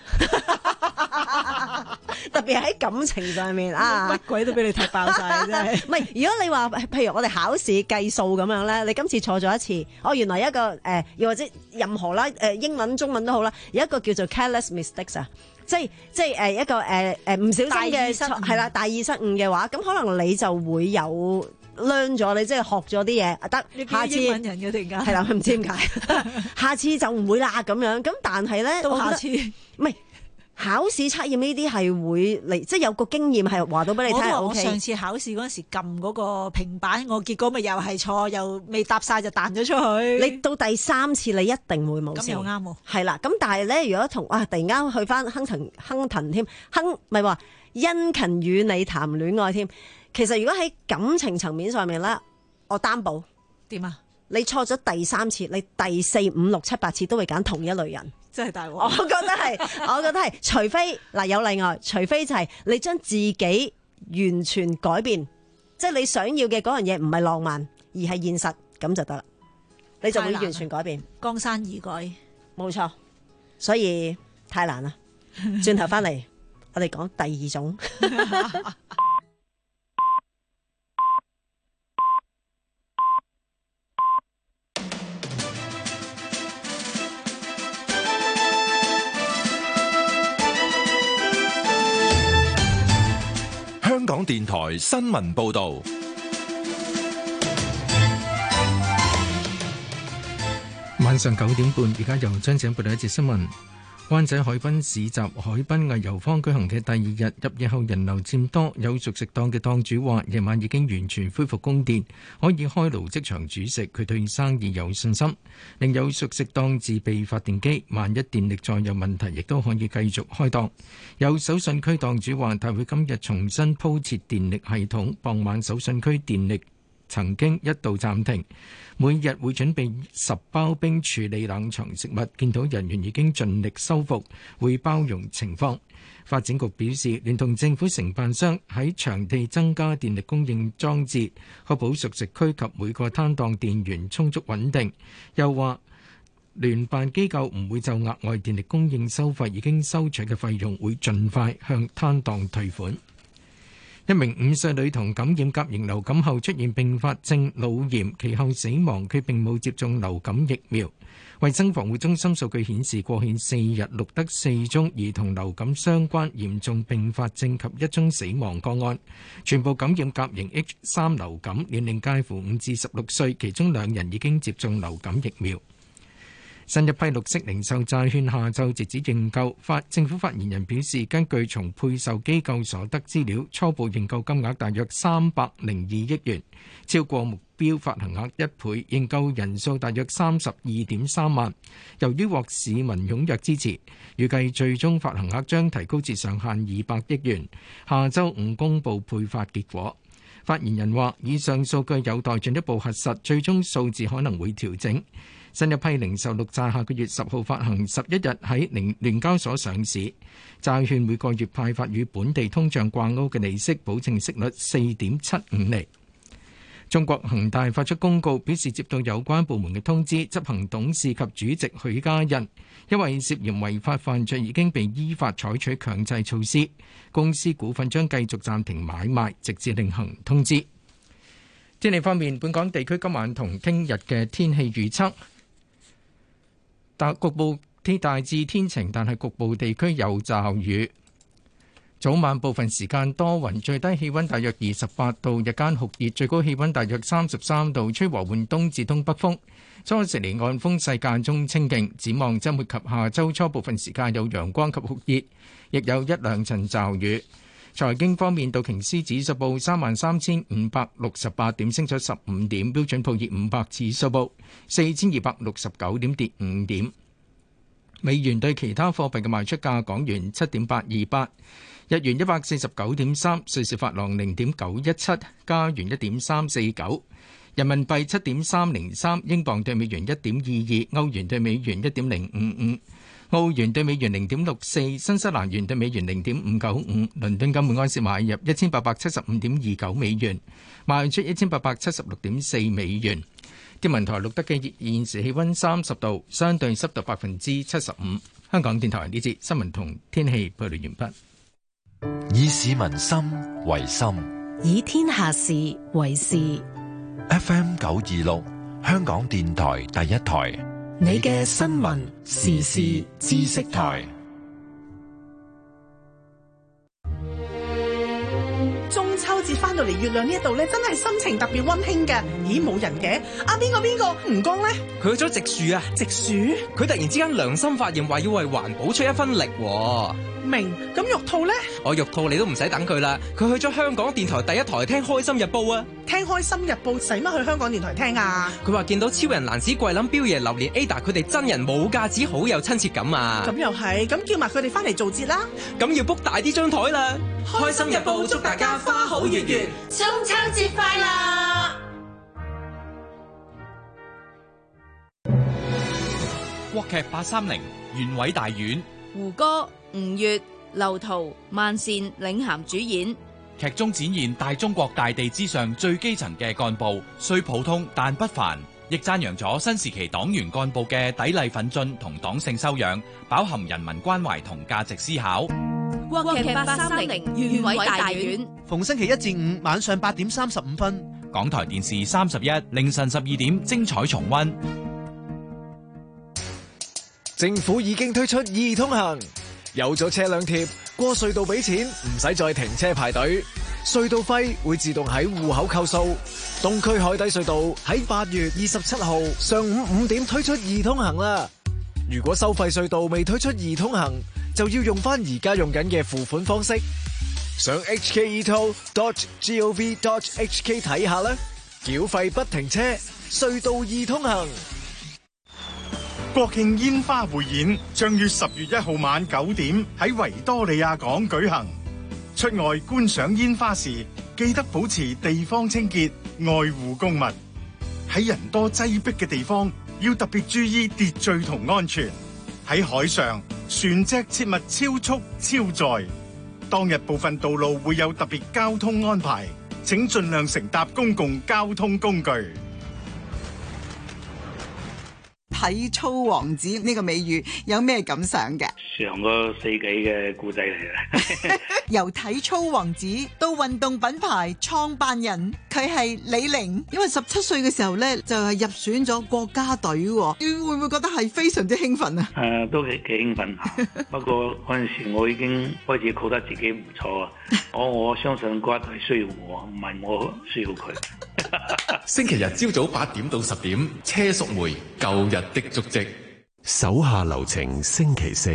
特別喺感情上面啊， 乜鬼都俾你踢爆晒真係。 唔係，如果你話譬如我哋考試計數咁樣咧，你今次錯咗一次，哦原來一個誒、呃，又或者任何啦誒、呃、英文中文都好啦，有一個叫做 careless mistakes 啊，即係即係誒一個誒誒唔小心嘅錯係啦，大意失誤嘅話，咁可能你就會有 learn 咗，你即係學咗啲嘢得，下次英文人嘅定㗎係啦，唔知點解，下次就唔會啦咁樣。咁但係咧， 到下次唔係。考試測驗呢啲係會嚟，即係有個經驗係話到俾你聽。 我上次考試嗰陣時撳嗰個平板，我結果咪又係錯，又未答晒就彈咗出去。 你到第三次你一定會冇事。 咁又啱喎。 係啦，咁但係咧，如果同啊突然間去翻亨騰亨騰添，亨咪話殷勤與你談戀愛添。其實如果喺感情層面上面咧，我擔保點啊？ 你錯咗第三次，你第四五六七八次都會揀同一類人。 真係大鑊！ 我覺得係，我覺得係，除非嗱有例外，除非就係你將自己完全改變，即係你想要嘅嗰樣嘢唔係浪漫，而係現實，咁就得啦。你就會完全改變， 江山易改， 冇錯。所以太難啦。轉頭翻嚟，我哋講第二種。 香港電台新聞報道， 晚上九點半，而家由張姐報道一節新聞。灣仔海濱市集海濱藝遊坊舉行嘅第二日，入夜後人流漸多，有熟食檔嘅檔主話夜晚已經完全恢復供電，可以開爐即場煮食，佢對生意有信心。另有熟食檔自備發電機，萬一電力再有問題，亦都可以繼續開檔。有手信區檔主話大會今日重新鋪設電力系統，傍晚手信區電力曾經一度暫停，每日會準備十包冰處理冷藏食物，見到人員已經盡力修復，會包容情況。發展局表示，聯同政府承辦商喺場地增加電力供應裝置，確保熟食區及每個攤檔電源充足穩定。又話聯辦機構唔會就額外電力供應收費已經收取嘅費用，會盡快向攤檔退款。一名五歲女童感染甲型流感後出現併發症腦炎，其後死亡，佢並冇接種流感疫苗。衛生防護中心數據顯示，過去四日錄得四宗兒童流感相關嚴重併發症及一宗死亡個案，全部感染甲型 H 三流感，年齡介乎五至十六歲，其中兩人已經接種流感疫苗。新一批綠色零售債券下晝截止認購，發政府發言人表示，根據從配售機構所得資料，初步認購金額大約三百零二億元，超過目標發行額一倍，認購人數大約三十二點三萬。由於獲市民踴躍支持，預計最終發行額將提高至上限二百億元。下週五公佈配發結果。發言人話：以上數據有待進一步核實，最終數字可能會調整。新一批零售綠債下個月十號發行，十一日喺聯聯交所上市。債券每個月派發與本地通脹掛鈎嘅利息，保證息率四點七五厘。中國恒大發出公告，表示接到有關部門嘅通知，執行董事及主席許家印因為涉嫌違法犯罪，已經被依法採取強制措施。公司股份將繼續暫停買賣，直至另行通知。天氣方面，本港地區今晚同聽日嘅天氣預測。但局部天大致天晴，但係局部地區有驟雨。早晚部分時間多雲，最低氣溫大約二十八度，日間酷熱，最高氣溫大約三十三度，吹和緩東至東北風。初時離岸風勢間中清勁。展望週末及下週初部分時間有陽光及酷熱，亦有一兩陣驟雨。財經方面，道瓊斯指數報三萬三千五百六十八點，升咗十五點；標準普爾五百指數報四千二百六十九點，跌五點。美元對其他貨幣嘅賣出價：港元七點八二八，日元一百四十九點三，瑞士法郎零點九一七，加元一點三四九，人民幣七點三零三，英鎊對美元一點二二，歐元對美元一點零五五。澳元對美元零點六四，新西蘭元對美元零點五九五，倫敦金每安士買入一千八百七十五點二九美元，賣出一千八百七十六點四美元。天文台錄得嘅現時氣溫三十度，相對濕度百分之七十五。香港電台呢節新聞同天氣報道完畢。 以市民心為心， 以天下事為事。 F M 九二六，香港電台第一台。 你嘅新聞時事知識台。 中秋節翻到嚟月亮呢一度咧，真係心情特別溫馨嘅。咦，冇人嘅？啊，邊個邊個？吳剛咧？ 佢去咗植樹啊！ 植樹？ 佢突然之間良心發現，話要為環保出一分力。 明，咁玉兔咧？ 我玉兔你都唔使等佢啦，佢去咗香港電台第一台聽《開心日報》啊！ 聽《開心日報》使乜去香港電台聽啊？ 佢話見到超人蘭子、桂林、彪爺、榴蓮、Ada 佢哋真人冇架子，好有親切感啊！ 咁又係，咁叫埋佢哋翻嚟做節啦！ 咁要 book 大啲張台啦！ 《開心日報》祝大家花好月圓， 中秋節快樂！ 國劇八三零，縣委大院， 胡歌、吳越、劉濤、萬茜領銜主演。 劇中展現大中國大地之上最基層嘅幹部，雖普通但不凡，亦讚揚咗新時期黨員幹部嘅砥礪奮進同黨性修養，飽含人民關懷同價值思考。 國劇八三零，縣委大院， 逢星期一至五晚上八點三十五分， 港台電視三十一，凌晨十二點精彩重溫。 政府已經推出易通行，有咗車輛貼過隧道俾錢，唔使再停車排隊。 隧道費會自動喺戶口扣數。東區海底隧道喺八月二十七號上午五點推出易通行啦。如果收費隧道未推出易通行，就要用翻而家用緊嘅付款方式。上 h k e toll dot gov dot h k 睇下啦。繳費不停車，隧道易通行。 國慶煙花匯演將於十月一號晚九點喺維多利亞港舉行。出外觀賞煙花時，記得保持地方清潔，愛護公物。喺人多擠迫嘅地方，要特別注意秩序同安全。喺海上，船隻切勿超速超載。當日部分道路會有特別交通安排，請盡量乘搭公共交通工具。 體操王子呢個美譽有咩感想嘅？ 上個世紀嘅故仔嚟嘅。 由體操王子到運動品牌創辦人，佢係李寧。因為十七歲嘅時候咧，就係入選咗國家隊，你會唔會覺得係非常之興奮啊？ 誒、呃，都幾幾興奮下。不過嗰陣時我已經開始覺得自己唔錯啊。我我相信國家隊需要我，唔係我需要佢。 星期日朝早八點到十點，車淑梅舊日的足跡， 手下留情。星期四，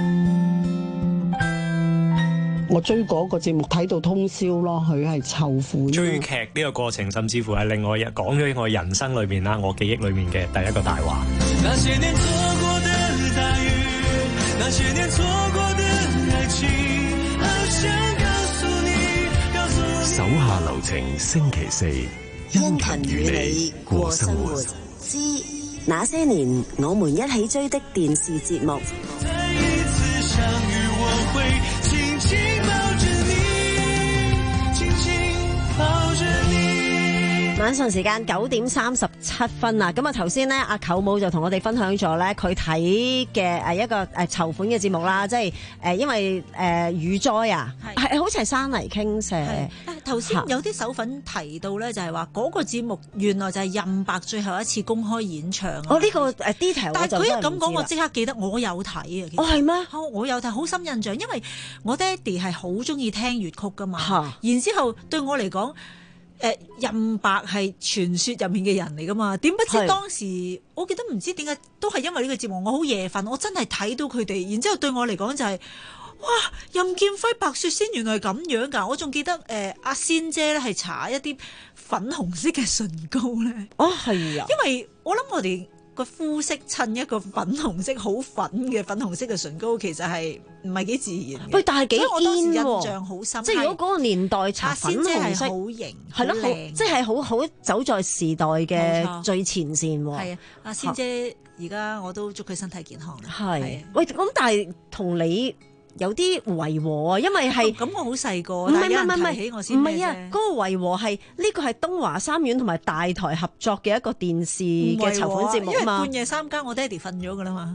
我追嗰個節目睇到通宵咯，佢係籌款。 追劇呢個過程，甚至乎係令我講咗我人生裏邊啦，我記憶裏面嘅第一個大話。 那些年錯過的大雨，那些年錯過的愛情，好想告訴你，告訴你。 手下留情。星期四， 殷勤與你過生活之那些年我們一起追的電視節目。 再一次相遇，我會緊緊抱着你，緊緊抱着你。 晚上時間九點三十七分啊！咁啊頭先咧，阿舅母就同我哋分享咗咧，佢睇嘅誒一個誒籌款嘅節目啦，即係誒因為誒雨災啊，係好似係山泥傾瀉。 頭先有啲手粉提到咧，就係話嗰個節目原來就係任白最後一次公開演唱。 哦，呢個誒 detail， 但係佢一咁講，我即刻記得我有睇啊。 哦，係咩？ 我有睇，好深印象，因為我爹哋係好中意聽粵曲噶嘛。然之後對我嚟講，誒任白係傳說入面嘅人嚟噶嘛。點不知當時我記得唔知點解都係因為呢個節目，我好夜瞓，我真係睇到佢哋。然之後對我嚟講就係、是。哇！任劍輝、白雪仙原來係咁樣㗎，我仲記得誒阿、呃、仙姐咧係搽一啲粉紅色嘅唇膏咧。 哦，係啊， 因為我諗我哋個膚色襯一個粉紅色好粉嘅粉紅色嘅唇膏，其實係唔係幾自然嘅。 喂，但係幾我當時印象好深。 即係如果嗰個年代搽粉紅色， 好型， 係咯，好即係好好走在時代嘅最前線喎。 係啊，阿仙姐而家我都祝佢身體健康啦。 係，喂，咁但係同你。有啲違和啊，因為係咁我好細個， 唔係唔係唔係， 唔係啊，嗰個違和係呢個係東華三院同埋大台合作嘅一個電視嘅籌款節目啊嘛。 因為半夜三更我爹哋瞓咗噶啦嘛。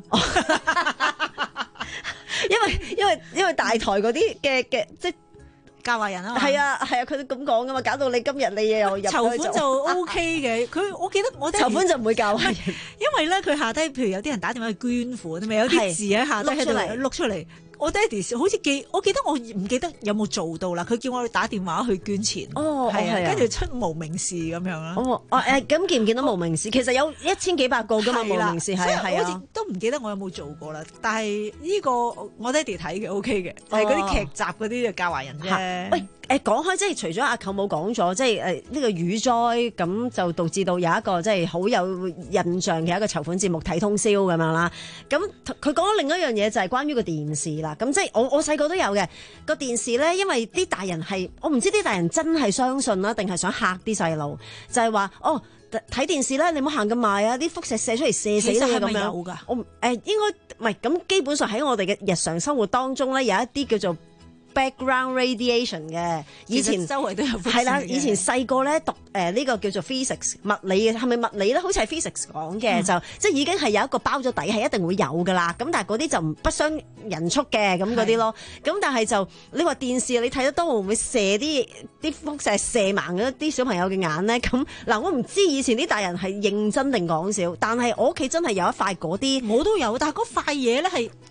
因為因為因為大台嗰啲嘅嘅即係教壞人啊嘛。 係啊係啊，佢都咁講噶嘛，搞到你今日你又入籌款就 O K 嘅。佢我記得我爹哋籌款就唔會教壞人， 因為咧佢下低譬如有啲人打電話去捐款，咪有啲字喺下低喺度碌出嚟。我爹哋好似記，我記得我唔記得有冇做到啦。佢叫我去打電話去捐錢， 哦，係啊， 跟住出無名氏咁樣啦。 哦，哦誒，咁見唔見到無名氏？其實有一千幾百個噶嘛，無名氏係係啊， 都唔記得我有冇做過啦。但係呢個我爹哋睇嘅 O K 嘅，係嗰啲劇集嗰啲就教壞人啫。 喂，誒講開即係除咗阿舅母講咗，即係誒呢個雨災咁就導致到有一個即係好有印象嘅一個籌款節目睇通宵咁樣啦。咁佢講咗另一樣嘢就係關於個電視啦。咁即係我我細個都有嘅個電視咧，因為啲大人係我唔知啲大人真係相信啦，定係想嚇啲細路，就係、是、話哦睇電視咧，你唔好行咁埋啊，啲輻射射出嚟射死你咁樣。 係咪有㗎？ 我誒、呃、應該唔係咁，基本上喺我哋嘅日常生活當中咧，有一啲叫做background radiation 嘅，以前周圍都有係啦。以前細個咧讀誒呢、呃這個叫做 physics 物理嘅，係咪物理咧？好似係 physics 講嘅、嗯，就即係已經係有一個包咗底，係一定會有噶啦。咁但係嗰啲就唔不傷人畜嘅咁嗰啲咯。咁但係就你話電視你睇得多會唔會射啲啲輻射射盲咗啲小朋友嘅眼咧？咁嗱，我唔知以前啲大人係認真定講笑，但係我屋企真係有一塊嗰啲， 我都有，但係嗰塊嘢咧係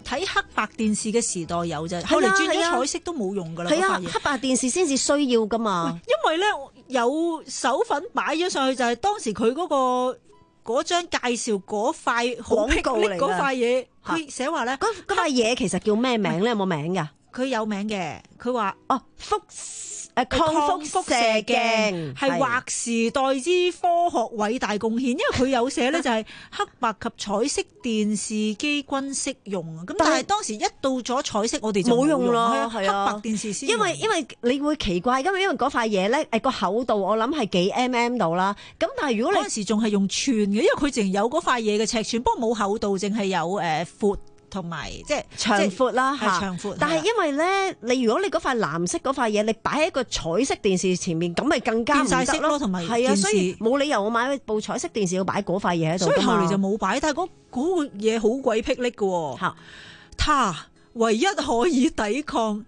睇黑白電視嘅時代有啫，後嚟轉咗彩色都冇用噶啦。 係啊，黑白電視先至需要噶嘛。 因為咧有手粉擺咗上去，就係當時佢嗰、嗰個嗰張介紹嗰塊廣告嚟嗰塊嘢，佢寫話咧， 嗰嗰塊嘢其實叫咩名咧？有冇名㗎？ 佢有名嘅，佢話哦，輻誒抗輻射鏡係劃時代之科學偉大貢獻，因為佢有寫咧就係黑白及彩色電視機均適用啊。咁但係當時一到咗彩色，我哋就冇用咯， 係啊，黑白電視先。 因為因為你會奇怪，因為因為嗰塊嘢咧誒個厚度我諗係幾 mm 度啦。咁但係如果你嗰陣時仲係用寸嘅，因為佢淨有嗰塊嘢嘅尺寸，不過冇厚度，淨係有誒闊。同埋即係長闊啦嚇， 長闊。 但係因為咧，你如果你嗰塊藍色嗰塊嘢，你擺喺個彩色電視前面，咁咪更加唔得咯。 同埋係啊，所以冇理由我買部彩色電視要擺嗰塊嘢喺度。 所以後嚟就冇擺，但係嗰嗰個嘢好鬼霹靂嘅喎。嚇，它唯一可以抵抗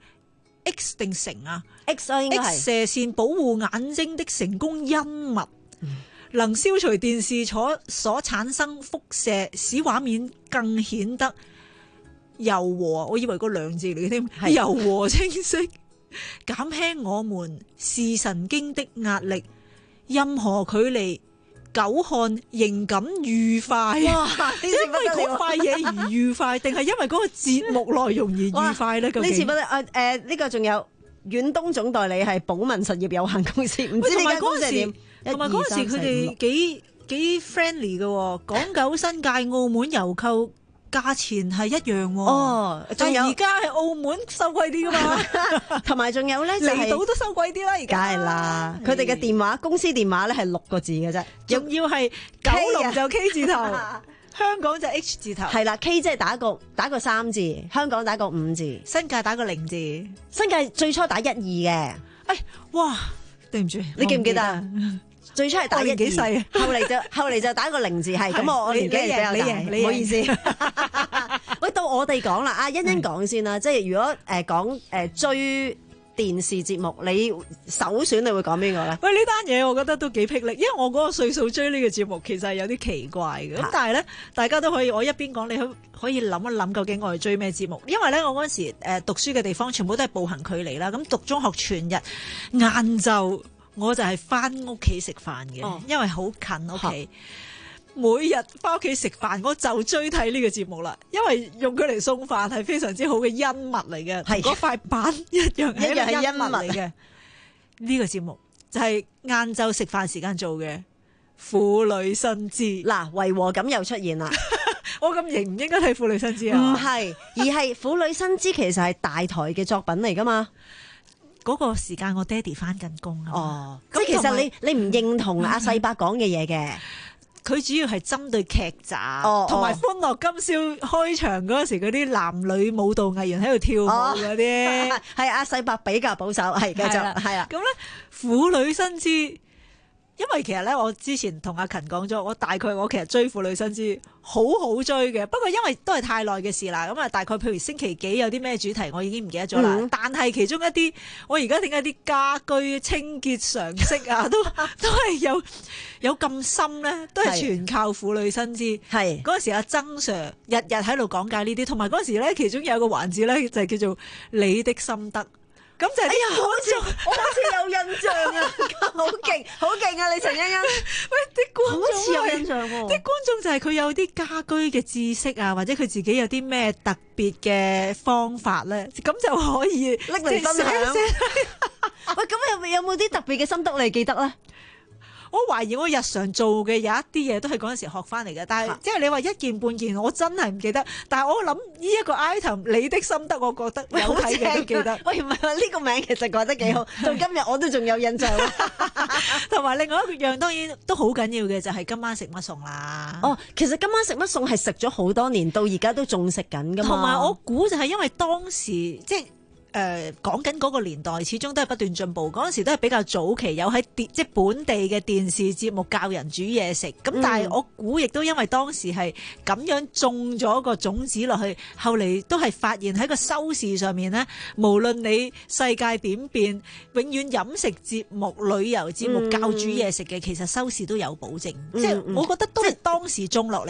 X 定成啊 X 啊應該係 X 射線保護眼睛的成功恩物。嗯，能消除電視所所產生輻射，使畫面更顯得柔和，我以為個兩字嚟嘅添，柔和清晰，減輕我們視神經的壓力，任何距離久看仍感愉快。哇！因為嗰塊嘢而愉快，定係因為嗰個節目內容而愉快咧？究竟呢次不誒誒呢個仲有遠東總代理係寶文實業有限公司，唔知呢間公司係點？ 同埋嗰陣時佢哋幾幾 friendly 嘅，港九新界澳門郵購價錢係一樣喎。哦，但係而家係澳門收貴啲噶嘛，同埋仲有咧就係離島都收貴啲啦。而家梗係啦，佢哋嘅電話公司電話咧係六個字嘅啫， 仲要係九龍就 K 字頭，香港就 H 字頭。 係啦 ，K 即係打個打個三字，香港打個五字， 新界打個零字， 新界最初打一二嘅。 哎，哇！對唔住， 你記唔記得？最初係打一幾細啊， 後嚟就後嚟就打個零字，係咁我我年紀比較大，唔好意思。喂，到我哋講啦，阿欣欣講先啦，即係如果誒講誒追電視節目，你首選你會講邊個咧？ 喂，呢單嘢我覺得都幾霹靂，因為我嗰個歲數追呢個節目其實係有啲奇怪嘅。咁但係咧，大家都可以我一邊講，你可可以諗一諗究竟我哋追咩節目？因為咧，我嗰陣時誒讀書嘅地方全部都係步行距離啦。咁讀中學全日晏晝。我就係翻屋企食飯嘅，哦、因為好近屋企。每日翻屋企食飯，我就追睇呢個節目啦。因為用佢嚟送飯係非常之好嘅恩物嚟嘅，同嗰塊板一樣，一樣係恩物嚟嘅。呢個節目就係晏晝食飯時間做嘅婦女新知。 嗱，違和感又出現啦。 我咁型唔應該睇婦女新知啊？ 唔係，而係婦女新知其實係大台嘅作品嚟噶嘛。 嗰個時間我爹哋翻緊工啊！ 哦，即係其實你你唔認同阿世伯講嘅嘢嘅， 佢主要係針對劇集，同埋、哦、歡樂今宵開場嗰時嗰啲男女舞蹈藝員喺度跳舞嗰啲， 係阿世伯比較保守，係繼續係啊。 咁咧婦女新知。因為其實咧，我之前同阿勤講咗，我大概我其實追婦女新知好好追嘅。不過因為都係太耐嘅事啦，咁啊大概譬如星期幾有啲咩主題，我已經唔記得咗啦。嗯、但係其中一啲，我而家點解啲家居清潔常識啊，都都係有有咁深咧，都係全靠婦女新知。係嗰陣時阿曾 Sir 日日喺度講解呢啲，同埋嗰陣時咧，其中有個環節咧就係叫做你的心得。咁就係啲觀眾， 我好似有印象啊！好勁，好勁啊！你陳欣欣， 喂，啲觀眾好似有印象喎。 啲觀眾就係佢有啲家居嘅知識啊，或者佢自己有啲咩特別嘅方法咧，咁就可以拎嚟分享。喂，咁有有冇啲特別嘅心得你記得咧？ 我懷疑我日常做嘅有一啲嘢都係嗰陣時學翻嚟嘅，但係即係你話一件半件，我真係唔記得。但係我諗呢一個 item 你的心得，我覺得有睇嘅都記得。 喂，唔係話呢個名其實講得幾好，到今日我都仲有印象。 同埋另外一樣當然都好緊要嘅就係今晚食乜餸啦。 哦，其實今晚食乜餸係食咗好多年，到而家都仲食緊㗎嘛。 同埋我估就係因為當時即係。誒講緊嗰個年代，始終都係不斷進步。嗰陣時都係比較早期，有喺電即係本地嘅電視節目教人煮嘢食。咁、嗯、但係我估亦都因為當時係咁樣種咗個種子落去，後嚟都係發現喺個收視上面呢，無論你世界點變，永遠飲食節目、旅遊節目、嗯、教煮嘢食嘅，其實收視都有保證。嗯、即係我覺得都係當時種落嚟嘅。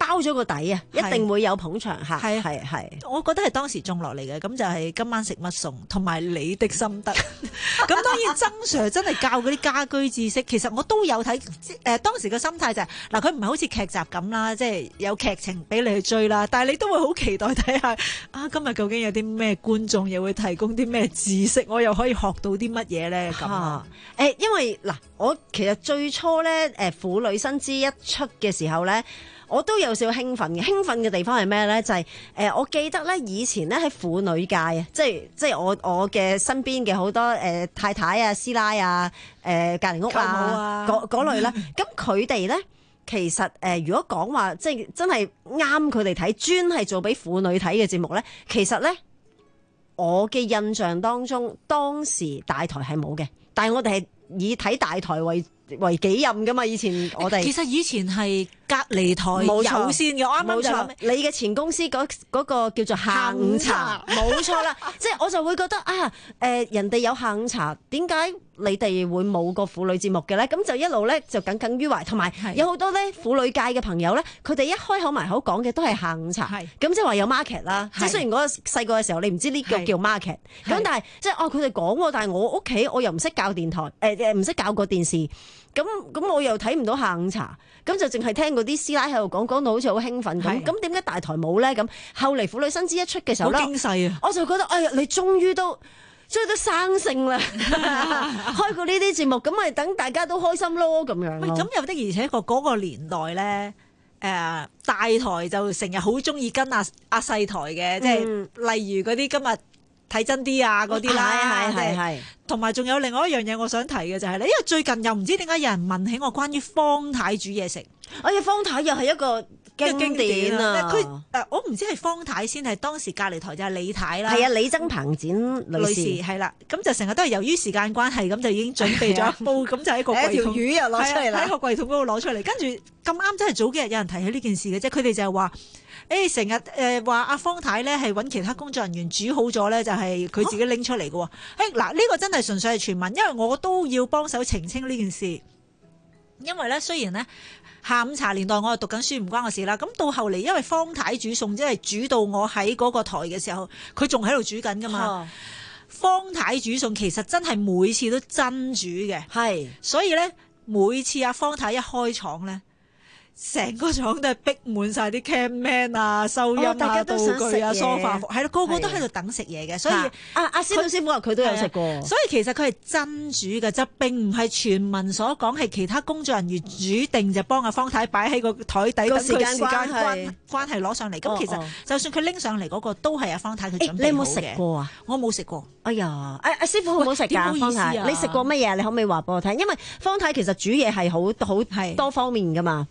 包咗個底啊，一定會有捧場客。 係係係， 我覺得係當時種落嚟嘅，咁就係今晚食乜餸，同埋你的心得。咁當然曾 Sir 真係教嗰啲家居知識，其實我都有睇。誒、呃、當時嘅心態就係、是、嗱，佢唔係好似劇集咁啦，即係有劇情俾你去追啦，但係你都會好期待睇下啊，今日究竟有啲咩觀眾又會提供啲咩知識，我又可以學到啲乜嘢咧咁啊？ 誒，因為嗱，我其實最初咧，誒婦女新知一出嘅時候咧，我都有少少興奮嘅。興奮嘅地方係咩咧？就係、是、誒、呃，我記得咧以前咧喺婦女界啊，即係即係我我嘅身邊嘅好多誒、呃、太太啊、師奶啊、誒隔離屋啊嗰嗰類啦。咁佢哋咧其實誒、呃，如果講話即係真係啱佢哋睇，專係做俾婦女睇嘅節目咧，其實咧我嘅印象當中，當時大台係冇嘅。但係我哋係以睇大台為為己任噶嘛，以前我哋其實以前係隔離台有線嘅，我啱啱就諗你嘅前公司嗰嗰個叫做下午茶，冇錯啦。即係我就會覺得啊，誒、呃、人哋有下午茶，點解你哋會冇個婦女節目嘅咧？咁就一路咧就耿耿於懷，同埋有好多咧婦女界嘅朋友咧，佢哋一開口埋口講嘅都係下午茶，咁即係話有 market 啦。即係雖然嗰個細個嘅時候你唔知呢個叫 market，咁但係即係哦佢哋講，但係我屋企我又唔識教電台，誒誒唔識教個電視，咁咁我又睇唔到下午茶，咁就淨係聽嗰啲師奶喺度講，講到好似好興奮咁。咁點解大台冇咧？咁後嚟婦女新知一出嘅時候咧， 好驚世啊！ 我就覺得哎呀，你終於都終於都生性啦，開過呢啲節目，咁咪等大家都開心咯，咁樣咯。 咁又的而且確嗰個年代咧，誒、呃、大台就成日好中意跟阿阿細台嘅，即係、嗯、例如嗰啲今日睇真啲啊嗰啲啦， 係係係。 同埋仲有另外一樣嘢我想提嘅就係、是、咧，因為最近又唔知點解有人問起我關於方太煮嘢食。 哎呀，方太又係一個經典啊！ 佢誒，我唔知係方太先係當時隔離台就係李太啦。 係啊，李曾彭展女士係啦。咁就成日都係由於時間關係，咁就已經準備咗一煲，咁就喺個櫃條魚又攞出嚟啦， 喺個櫃桶嗰度攞出嚟。跟住咁啱真係早幾日有人提起呢件事嘅啫，佢哋就係話。誒成日誒話阿方太咧係揾其他工作人員煮好咗咧，就係佢自己拎出嚟嘅喎。誒嗱呢個真係純粹係傳聞，因為我都要幫手澄清呢件事。因為咧雖然咧下午茶年代我係讀緊書唔關我事啦，咁到後嚟因為方太煮餸，即係煮到我喺嗰個台嘅時候，佢仲喺度煮緊㗎嘛。哦、方太煮餸其實真係每次都真煮嘅，係所以咧每次阿方太一開廠咧。成個廠都係逼滿晒啲 camman 啊、收音啊、道具啊、梳化服，係咯，個個都喺度等食嘢嘅。所以阿阿師傅師傅話佢都有食過。 所以其實佢係真煮嘅，就並唔係傳聞所講係其他工作人員煮定就幫阿方太擺喺個台底等佢時間關係關係攞上嚟。咁其實就算佢拎上嚟嗰個都係阿方太佢準備好嘅。 你有冇食過啊？ 我冇食過。 哎呀，阿阿師傅好唔好食㗎？方太，你食過乜嘢？你可唔可以話俾我聽？因為方太其實煮嘢係好好多方面㗎嘛。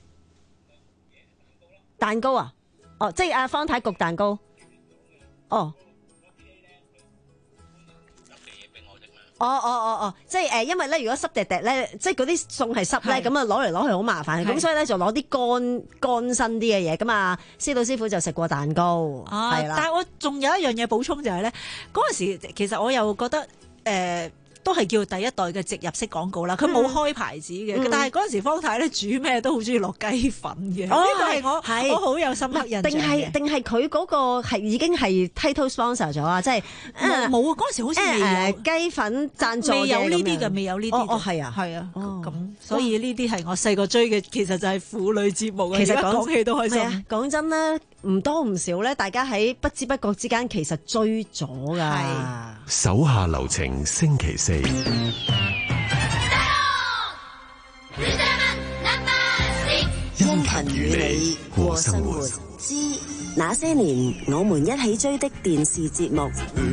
蛋糕啊，哦，即係阿方太焗蛋糕，哦，哦哦哦哦，即係誒，因為咧，如果濕滴滴咧，即係嗰啲餸係濕咧，咁啊攞嚟攞去好麻煩，咁所以咧就攞啲乾乾身啲嘅嘢，咁啊，司徒師傅就食過蛋糕，係啦。 但係我仲有一樣嘢補充就係咧，嗰陣時其實我又覺得誒。呃都係叫第一代嘅植入式廣告啦，佢冇開牌子嘅，嗯、但係嗰陣時方太咧煮咩都好中意落雞粉嘅，呢個係我係我好有深刻印象嘅。 定係定係佢嗰個係已經係 title sponsor 咗啊？即係冇啊！嗰陣時好似未有雞粉贊助嘅， 未有呢啲嘅，未有呢啲。 哦，係啊， 係啊，咁、哦、所以呢啲係我細個追嘅，其實就係婦女節目。 其實講起都開心。 講真啦，唔多唔少咧，大家喺不知不覺之間其實追咗㗎。 手下留情，星期四。 因勤與你過生活之那些年我們一起追的電視節目。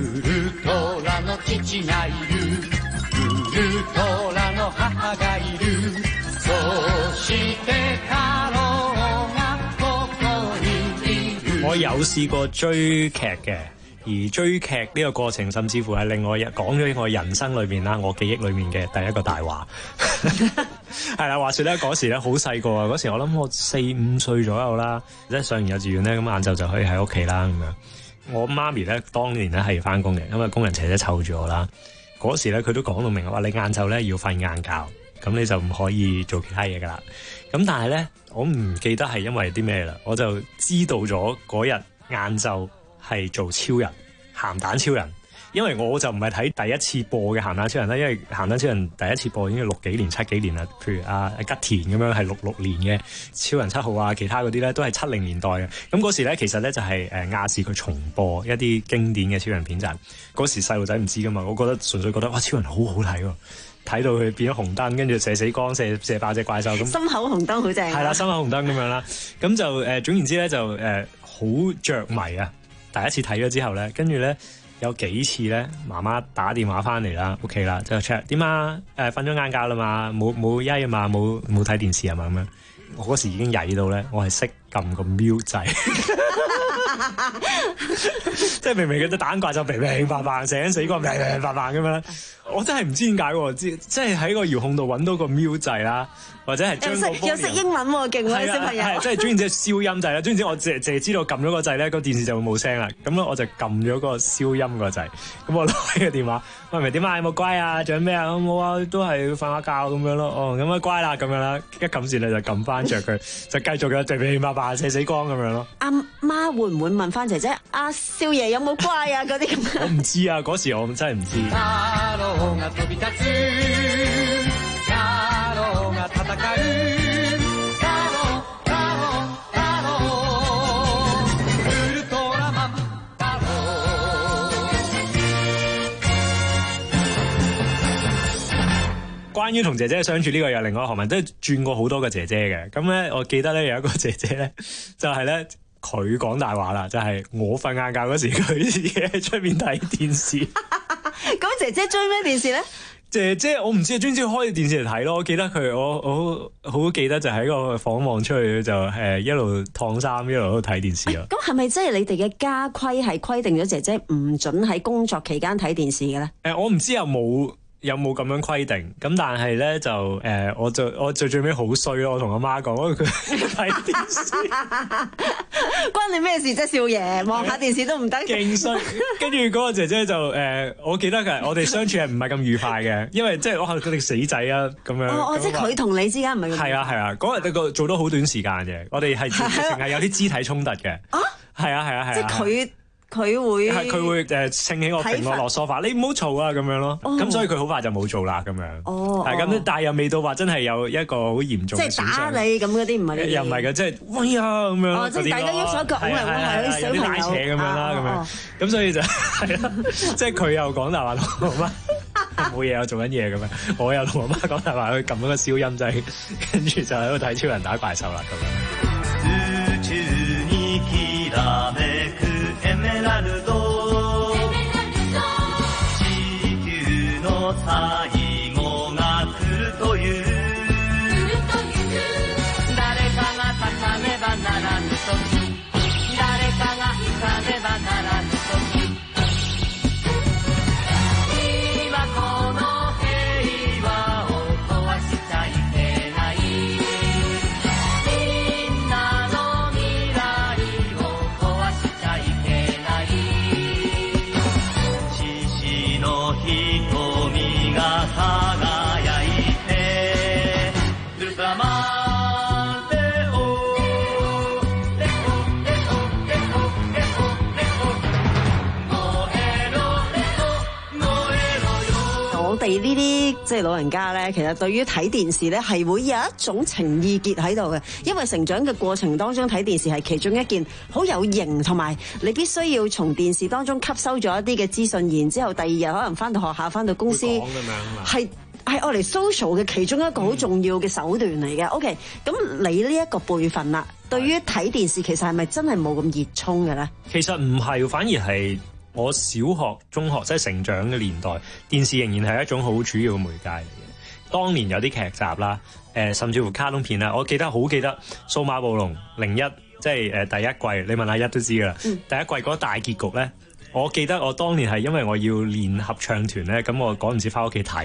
我有試過追劇嘅。而追劇呢個過程，甚至乎係令我講咗我人生裏面啦，我記憶裏面嘅第一個大話。係啦，話說咧嗰時咧好細個啊，嗰時我諗我四五歲左右啦，即係上完幼稚園咧，咁晏晝就可以喺屋企啦咁樣。我媽咪咧當年咧係翻工嘅，咁啊工人姐姐湊住我啦。嗰時咧佢都講到明話，你晏晝咧要瞓晏覺， 咁你就唔可以做其他嘢噶啦。咁但係咧，我唔記得係因為啲咩啦，我就知道咗嗰日晏晝係做超人鹹蛋超人。因為我就唔係睇第一次播嘅鹹蛋超人啦，因為鹹蛋超人第一次播已經係六幾年、七幾年啦。譬如阿、啊、吉田咁樣係六六年嘅超人七號啊，其他嗰啲咧都係七零年代嘅。咁嗰時咧其實咧就係誒亞視佢重播一啲經典嘅超人片集。嗰時細路仔唔知噶嘛，我覺得純粹覺得哇超人好好睇喎，睇到佢變咗紅燈，跟住射死光、射射爆隻怪獸咁。 心口紅燈好正。係啦，心口紅燈咁樣啦。咁就誒、呃、總言之咧就誒好着迷啊！第一次睇咗之後咧，跟住咧。有幾次咧，媽媽打電話翻嚟啦，屋企啦，就 check 點啊？誒瞓咗晏覺啦嘛，冇冇曳啊嘛，冇冇睇電視啊嘛咁樣。我嗰時已經曳到咧，我係識撳個 mute 掣，即係明明佢隻蛋怪就平平白白，成日死光平平白白咁樣。我真係唔知點解喎，即即係喺個遙控度揾到個 mute 掣啦。或者係將個又識英文喎，勁喎小朋友。 係即係總言之消音掣啦。總言之我淨淨係知道撳咗個掣咧，個電視就會冇聲啦。咁咧我就撳咗個消音個掣。咁我攞起個電話，喂，咪點啊？有冇乖啊？仲有咩啊？冇啊，都係瞓下覺咁樣咯。哦，咁啊乖啦咁樣啦。一撳住你就撳翻着佢，就繼續嘅對比白白射死光咁樣咯。 阿媽會唔會問翻姐姐阿少爺有冇乖啊？嗰啲咁。 我唔知啊，嗰時我真係唔知。關於同姐姐相處呢個有另外一個學問，都係轉過好多個姐姐嘅。咁咧，我記得咧有一個姐姐咧，就係咧佢講大話啦，就係、是、我瞓晏覺嗰時，佢自己喺出面睇電視。 咁姐姐追咩電視咧？ 姐姐我唔知，專專開電視嚟睇咯。我記得佢，我我好好記得就喺個房望出去就誒一路燙衫一路喺度睇電視咯。 咁係咪即係你哋嘅家規係規定咗姐姐唔准喺工作期間睇電視嘅咧？誒、 呃，我唔知有冇。有冇咁樣規定？咁但係咧就誒、呃，我就我最最尾好衰咯！我同阿媽講，佢睇電視， 關你咩事啫？少爺望下電視都唔得， 勁衰。跟住嗰個姐姐就誒、呃，我記得嘅，我哋相處係唔係咁愉快嘅，因為即係我係佢哋死仔啊咁樣。 哦哦，即係佢同你之間唔係。 係啊係啊，嗰日個做咗好短時間嘅，我哋係成日有啲肢體衝突嘅。啊，係啊係啊係啊， 即係佢。佢會係佢會誒稱起我揈我落梳化，你唔好嘈啊咁樣咯。咁、哦、所以佢好快就冇做啦咁樣。 哦， 係咁，但係又未到話真係有一個好嚴重嘅損傷。 即係打你咁嗰啲唔係。又唔係嘅，即係喂啊咁樣。 哦，即係大家喐手腳咁嚟咁嚟啲小朋友。有啲拉扯咁樣啦，咁、啊、樣。咁、哦、所以就係啦，即係佢又講大話同我媽冇嘢，我做緊嘢咁樣。我又同我媽講大話，佢撳咗個消音掣，跟住就喺度睇超人打怪獸啦咁樣。エメラルド地球の最後が来るという誰かが立たねばならぬ時誰かが行かねばならぬ時今この平和を壊しちゃいけないみんなの未来を壊しちゃいけない瞳が輝いてウルトラマンレオレオレオレオレオレオ燃えろレオ燃えろよ。我哋呢啲即係老人家咧，其實對於睇電視咧係會有一種情意結喺度嘅，因為成長嘅過程當中睇電視係其中一件好有型，同埋你必須要從電視當中吸收咗一啲嘅資訊，然之後第二日可能翻到學校、翻到公司，係係愛嚟 social 嘅其中一個好重要嘅手段嚟嘅。OK， 咁你呢一個輩份啦，對於睇電視其實係咪真係冇咁熱衷嘅咧？其實唔係，反而係我小學、中學即係成長嘅年代，電視仍然係一種好主要嘅媒介嚟嘅。當年有啲劇集啦，誒、呃、甚至乎卡通片啦，我記得好記得《數碼暴龍零一》，即係誒第一季，你問阿一都知噶啦、嗯。第一季嗰個大結局咧，我記得我當年係因為我要練合唱團咧，咁我趕唔切翻屋企睇嘅。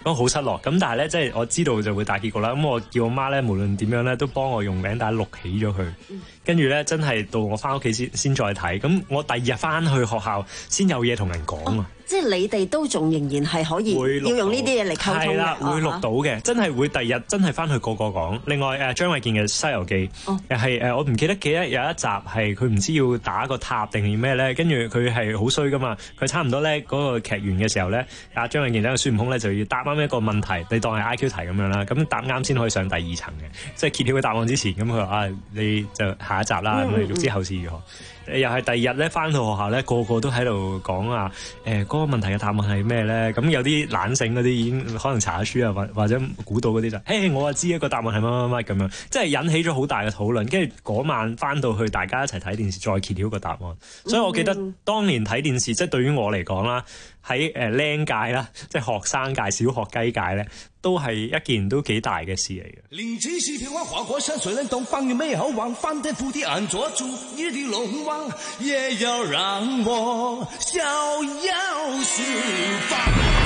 咁好失落。咁但係咧，即係我知道就會大結局啦。咁我叫我媽咧，無論點樣咧，都幫我用餅帶錄起咗佢。跟住咧，真係到我翻屋企先先再睇。咁我第二日翻去學校先有嘢同人講啊。 哦，即係你哋都仲仍然係可以要用呢啲嘢嚟溝通嘅。 係啦，會錄到嘅，哦，真係會第二日真係翻去個個講。另外誒，張衛健嘅《西遊記》又係誒，我唔記得記得有一集係佢唔知要打個塔定係咩咧，跟住佢係好衰噶嘛。佢差唔多咧嗰個劇完嘅時候咧，阿張衛健咧孫悟空咧就要答啱一個問題，你當係 I Q 題咁樣啦。咁答啱先可以上第二層嘅，即係揭曉個答案之前，咁佢話啊，你就下一集啦，咁你欲知後事如何？又係第二日咧，翻到學校咧，個個都喺度講啊，誒、呃、嗰、那個問題嘅答案係咩咧？咁有啲懶醒嗰啲已經可能查下書啊，或或者估到嗰啲就，誒我啊知一個答案係乜乜乜咁樣，即係引起咗好大嘅討論。跟住嗰晚翻到去，大家一齊睇電視，再揭曉個答案。所以我記得當年睇電視，即係對於我嚟講啦，喺誒僆界啦，即係學生界、小學雞界咧，都係一件都幾大嘅事嚟嘅。 靈芝是飄花花果山水簾洞，放眼美好望，翻天覆地安坐住一地龍王，也要讓我逍遙四方。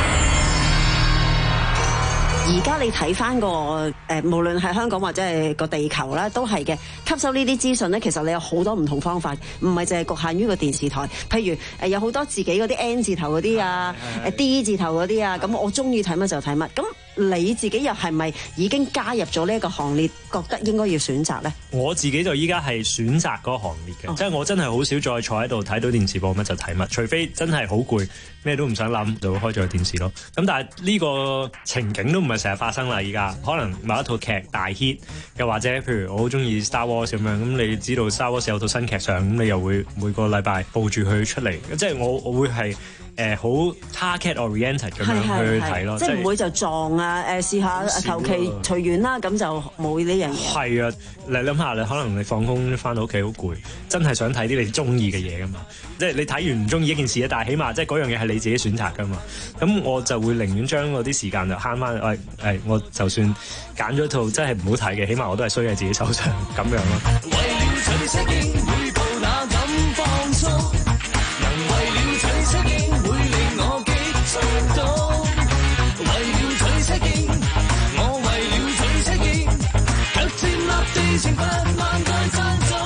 而家你睇翻個誒，無論係香港或者係個地球啦，都係嘅。吸收呢啲資訊咧，其實你有好多唔同方法，唔係淨係局限於個電視台。譬如誒，有好多自己嗰啲 N 字頭嗰啲啊，誒 D 字頭嗰啲啊，咁我中意睇乜就睇乜。咁你自己又係咪已經加入咗呢一個行列，覺得應該要選擇咧？ 我自己就依家係選擇嗰個行列嘅，即係、哦、我真係好少再坐喺度睇到電視播乜就睇乜，除非真係好攰，咩都唔想諗，就會開咗個電視咯。咁但係呢個情景都唔係成日發生啦，而家可能某一套劇大 hit， 又或者譬如我好中意 Star Wars 咁樣，咁你知道 Star Wars 有套新劇上，咁你又會每個禮拜報住佢出嚟，即係我我會係誒好 target oriented 咁樣去睇咯， 即係唔會就撞啊誒試下求其隨緣啦，咁就冇呢樣嘢。 係啊，你諗下，你可能你放工翻到屋企好攰，真係想睇啲你中意嘅嘢噶嘛，即係你睇完唔中意一件事，但係起碼即係嗰樣嘢係你自己選擇噶嘛，咁我就會寧願將嗰啲時間就慳翻，誒誒，我就算揀咗套真係唔好睇嘅，起碼我都係衰喺自己手上咁樣咯。為了取適應，每步那敢放鬆，能為了取適應，會令我激衝動。為了取適應，我為了取適應，卻佔立地成佛萬代讚頌。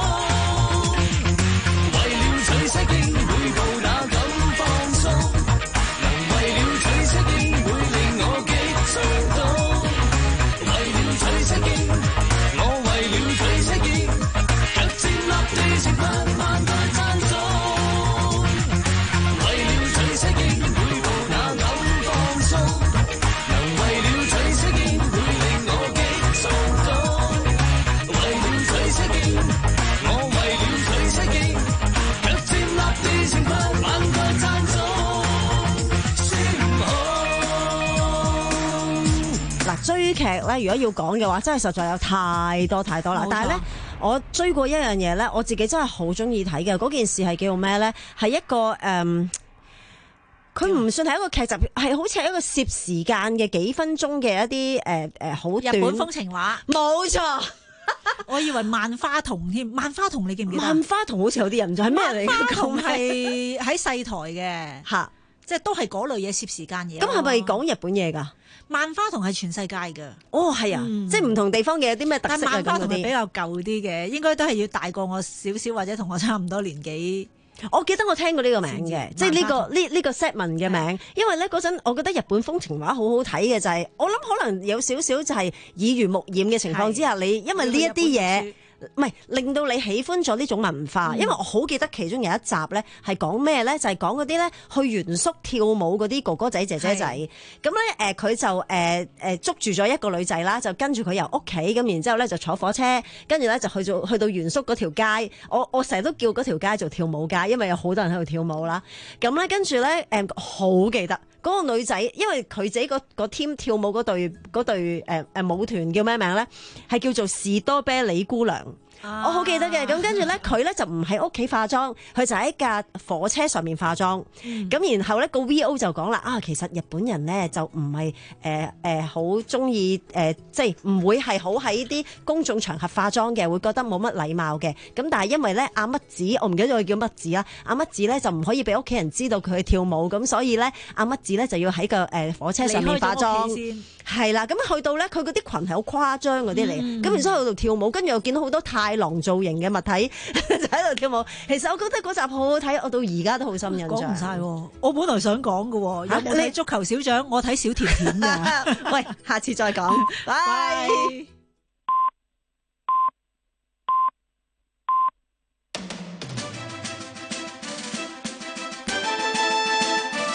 為了取適應，每步那敢放鬆，能為了取適應，會令我激衝動。為了取適應，我為了取適應，卻佔立地成佛萬代讚頌。為了取適應，每步那敢放鬆，能為了取適應，會令我激衝動。為了取適應，我為了取適應，卻佔立地成佛萬代讚頌。 嗱，追劇咧，如果要講嘅話，真係實在有太多太多啦。但係咧，我追過一樣嘢咧，我自己真係好中意睇嘅。嗰件事係叫做咩咧？係一個誒，佢、嗯、唔算係一個劇集，係好似係一個攝時間嘅幾分鐘嘅一啲誒誒好短日本風情畫， 冇錯。 我以為萬花筒添，萬花筒你記唔記得？ 萬花筒好似有啲人就係咩嚟嘅？ 萬花筒係喺細台嘅，嚇，即係都係嗰類嘢攝時間嘢。 咁係咪講日本嘢㗎？ 萬花筒係全世界嘅。 哦，係啊，嗯、即係唔同地方嘅有啲咩特色啊？ 萬花筒係比較舊啲嘅，應該都係要大過我少少或者同我差唔多年紀。 我記得我聽過呢個名嘅，即係呢、呢個呢呢、呢個 setman 嘅名，因為咧嗰陣我覺得日本風情畫好好睇嘅就係、是，我諗可能有少少就係耳濡目染嘅情況之下，你因為呢一啲嘢。唔係令到你喜歡咗呢種文化，嗯、因為我好記得其中有一集咧係講咩咧，就係講嗰啲咧去原宿跳舞嗰啲哥哥仔姐姐仔，咁咧誒佢就誒誒、呃、捉住咗一個女仔啦，就跟住佢由屋企咁，然之後咧就坐火車，跟住咧就去到去到原宿嗰條街，我我成日都叫嗰條街做跳舞街，因為有好多人喺度跳舞啦。咁咧跟住咧誒好記得嗰、嗰個女仔，因為佢自己個個 team 跳舞嗰隊嗰隊誒誒舞團叫咩名咧？係叫做士多啤梨姑娘。 我好記得嘅。咁跟住咧，佢咧就唔喺屋企化妝，佢就喺架火車上面化妝。咁、嗯、然後咧個 V O 就講啦，啊其實日本人咧就唔係誒誒好中意誒，即係唔會係好喺啲公眾場合化妝嘅，會覺得冇乜禮貌嘅。咁但係因為咧阿乜子，我唔記得咗佢叫乜子啦，阿乜子咧就唔可以俾屋企人知道佢去跳舞，咁所以咧阿乜子咧就要喺個誒火車上面化妝。係啦，咁去到咧，佢嗰啲裙係好誇張嗰啲嚟，咁然之後喺度跳舞，跟住又見到好多太郎造型嘅物體就喺度跳舞。其實我覺得嗰集好好睇，我到而家都好深印象。 講唔晒，我本來想講嘅，有冇睇足球小將？我睇小甜甜嘅。 喂，下次再講，拜。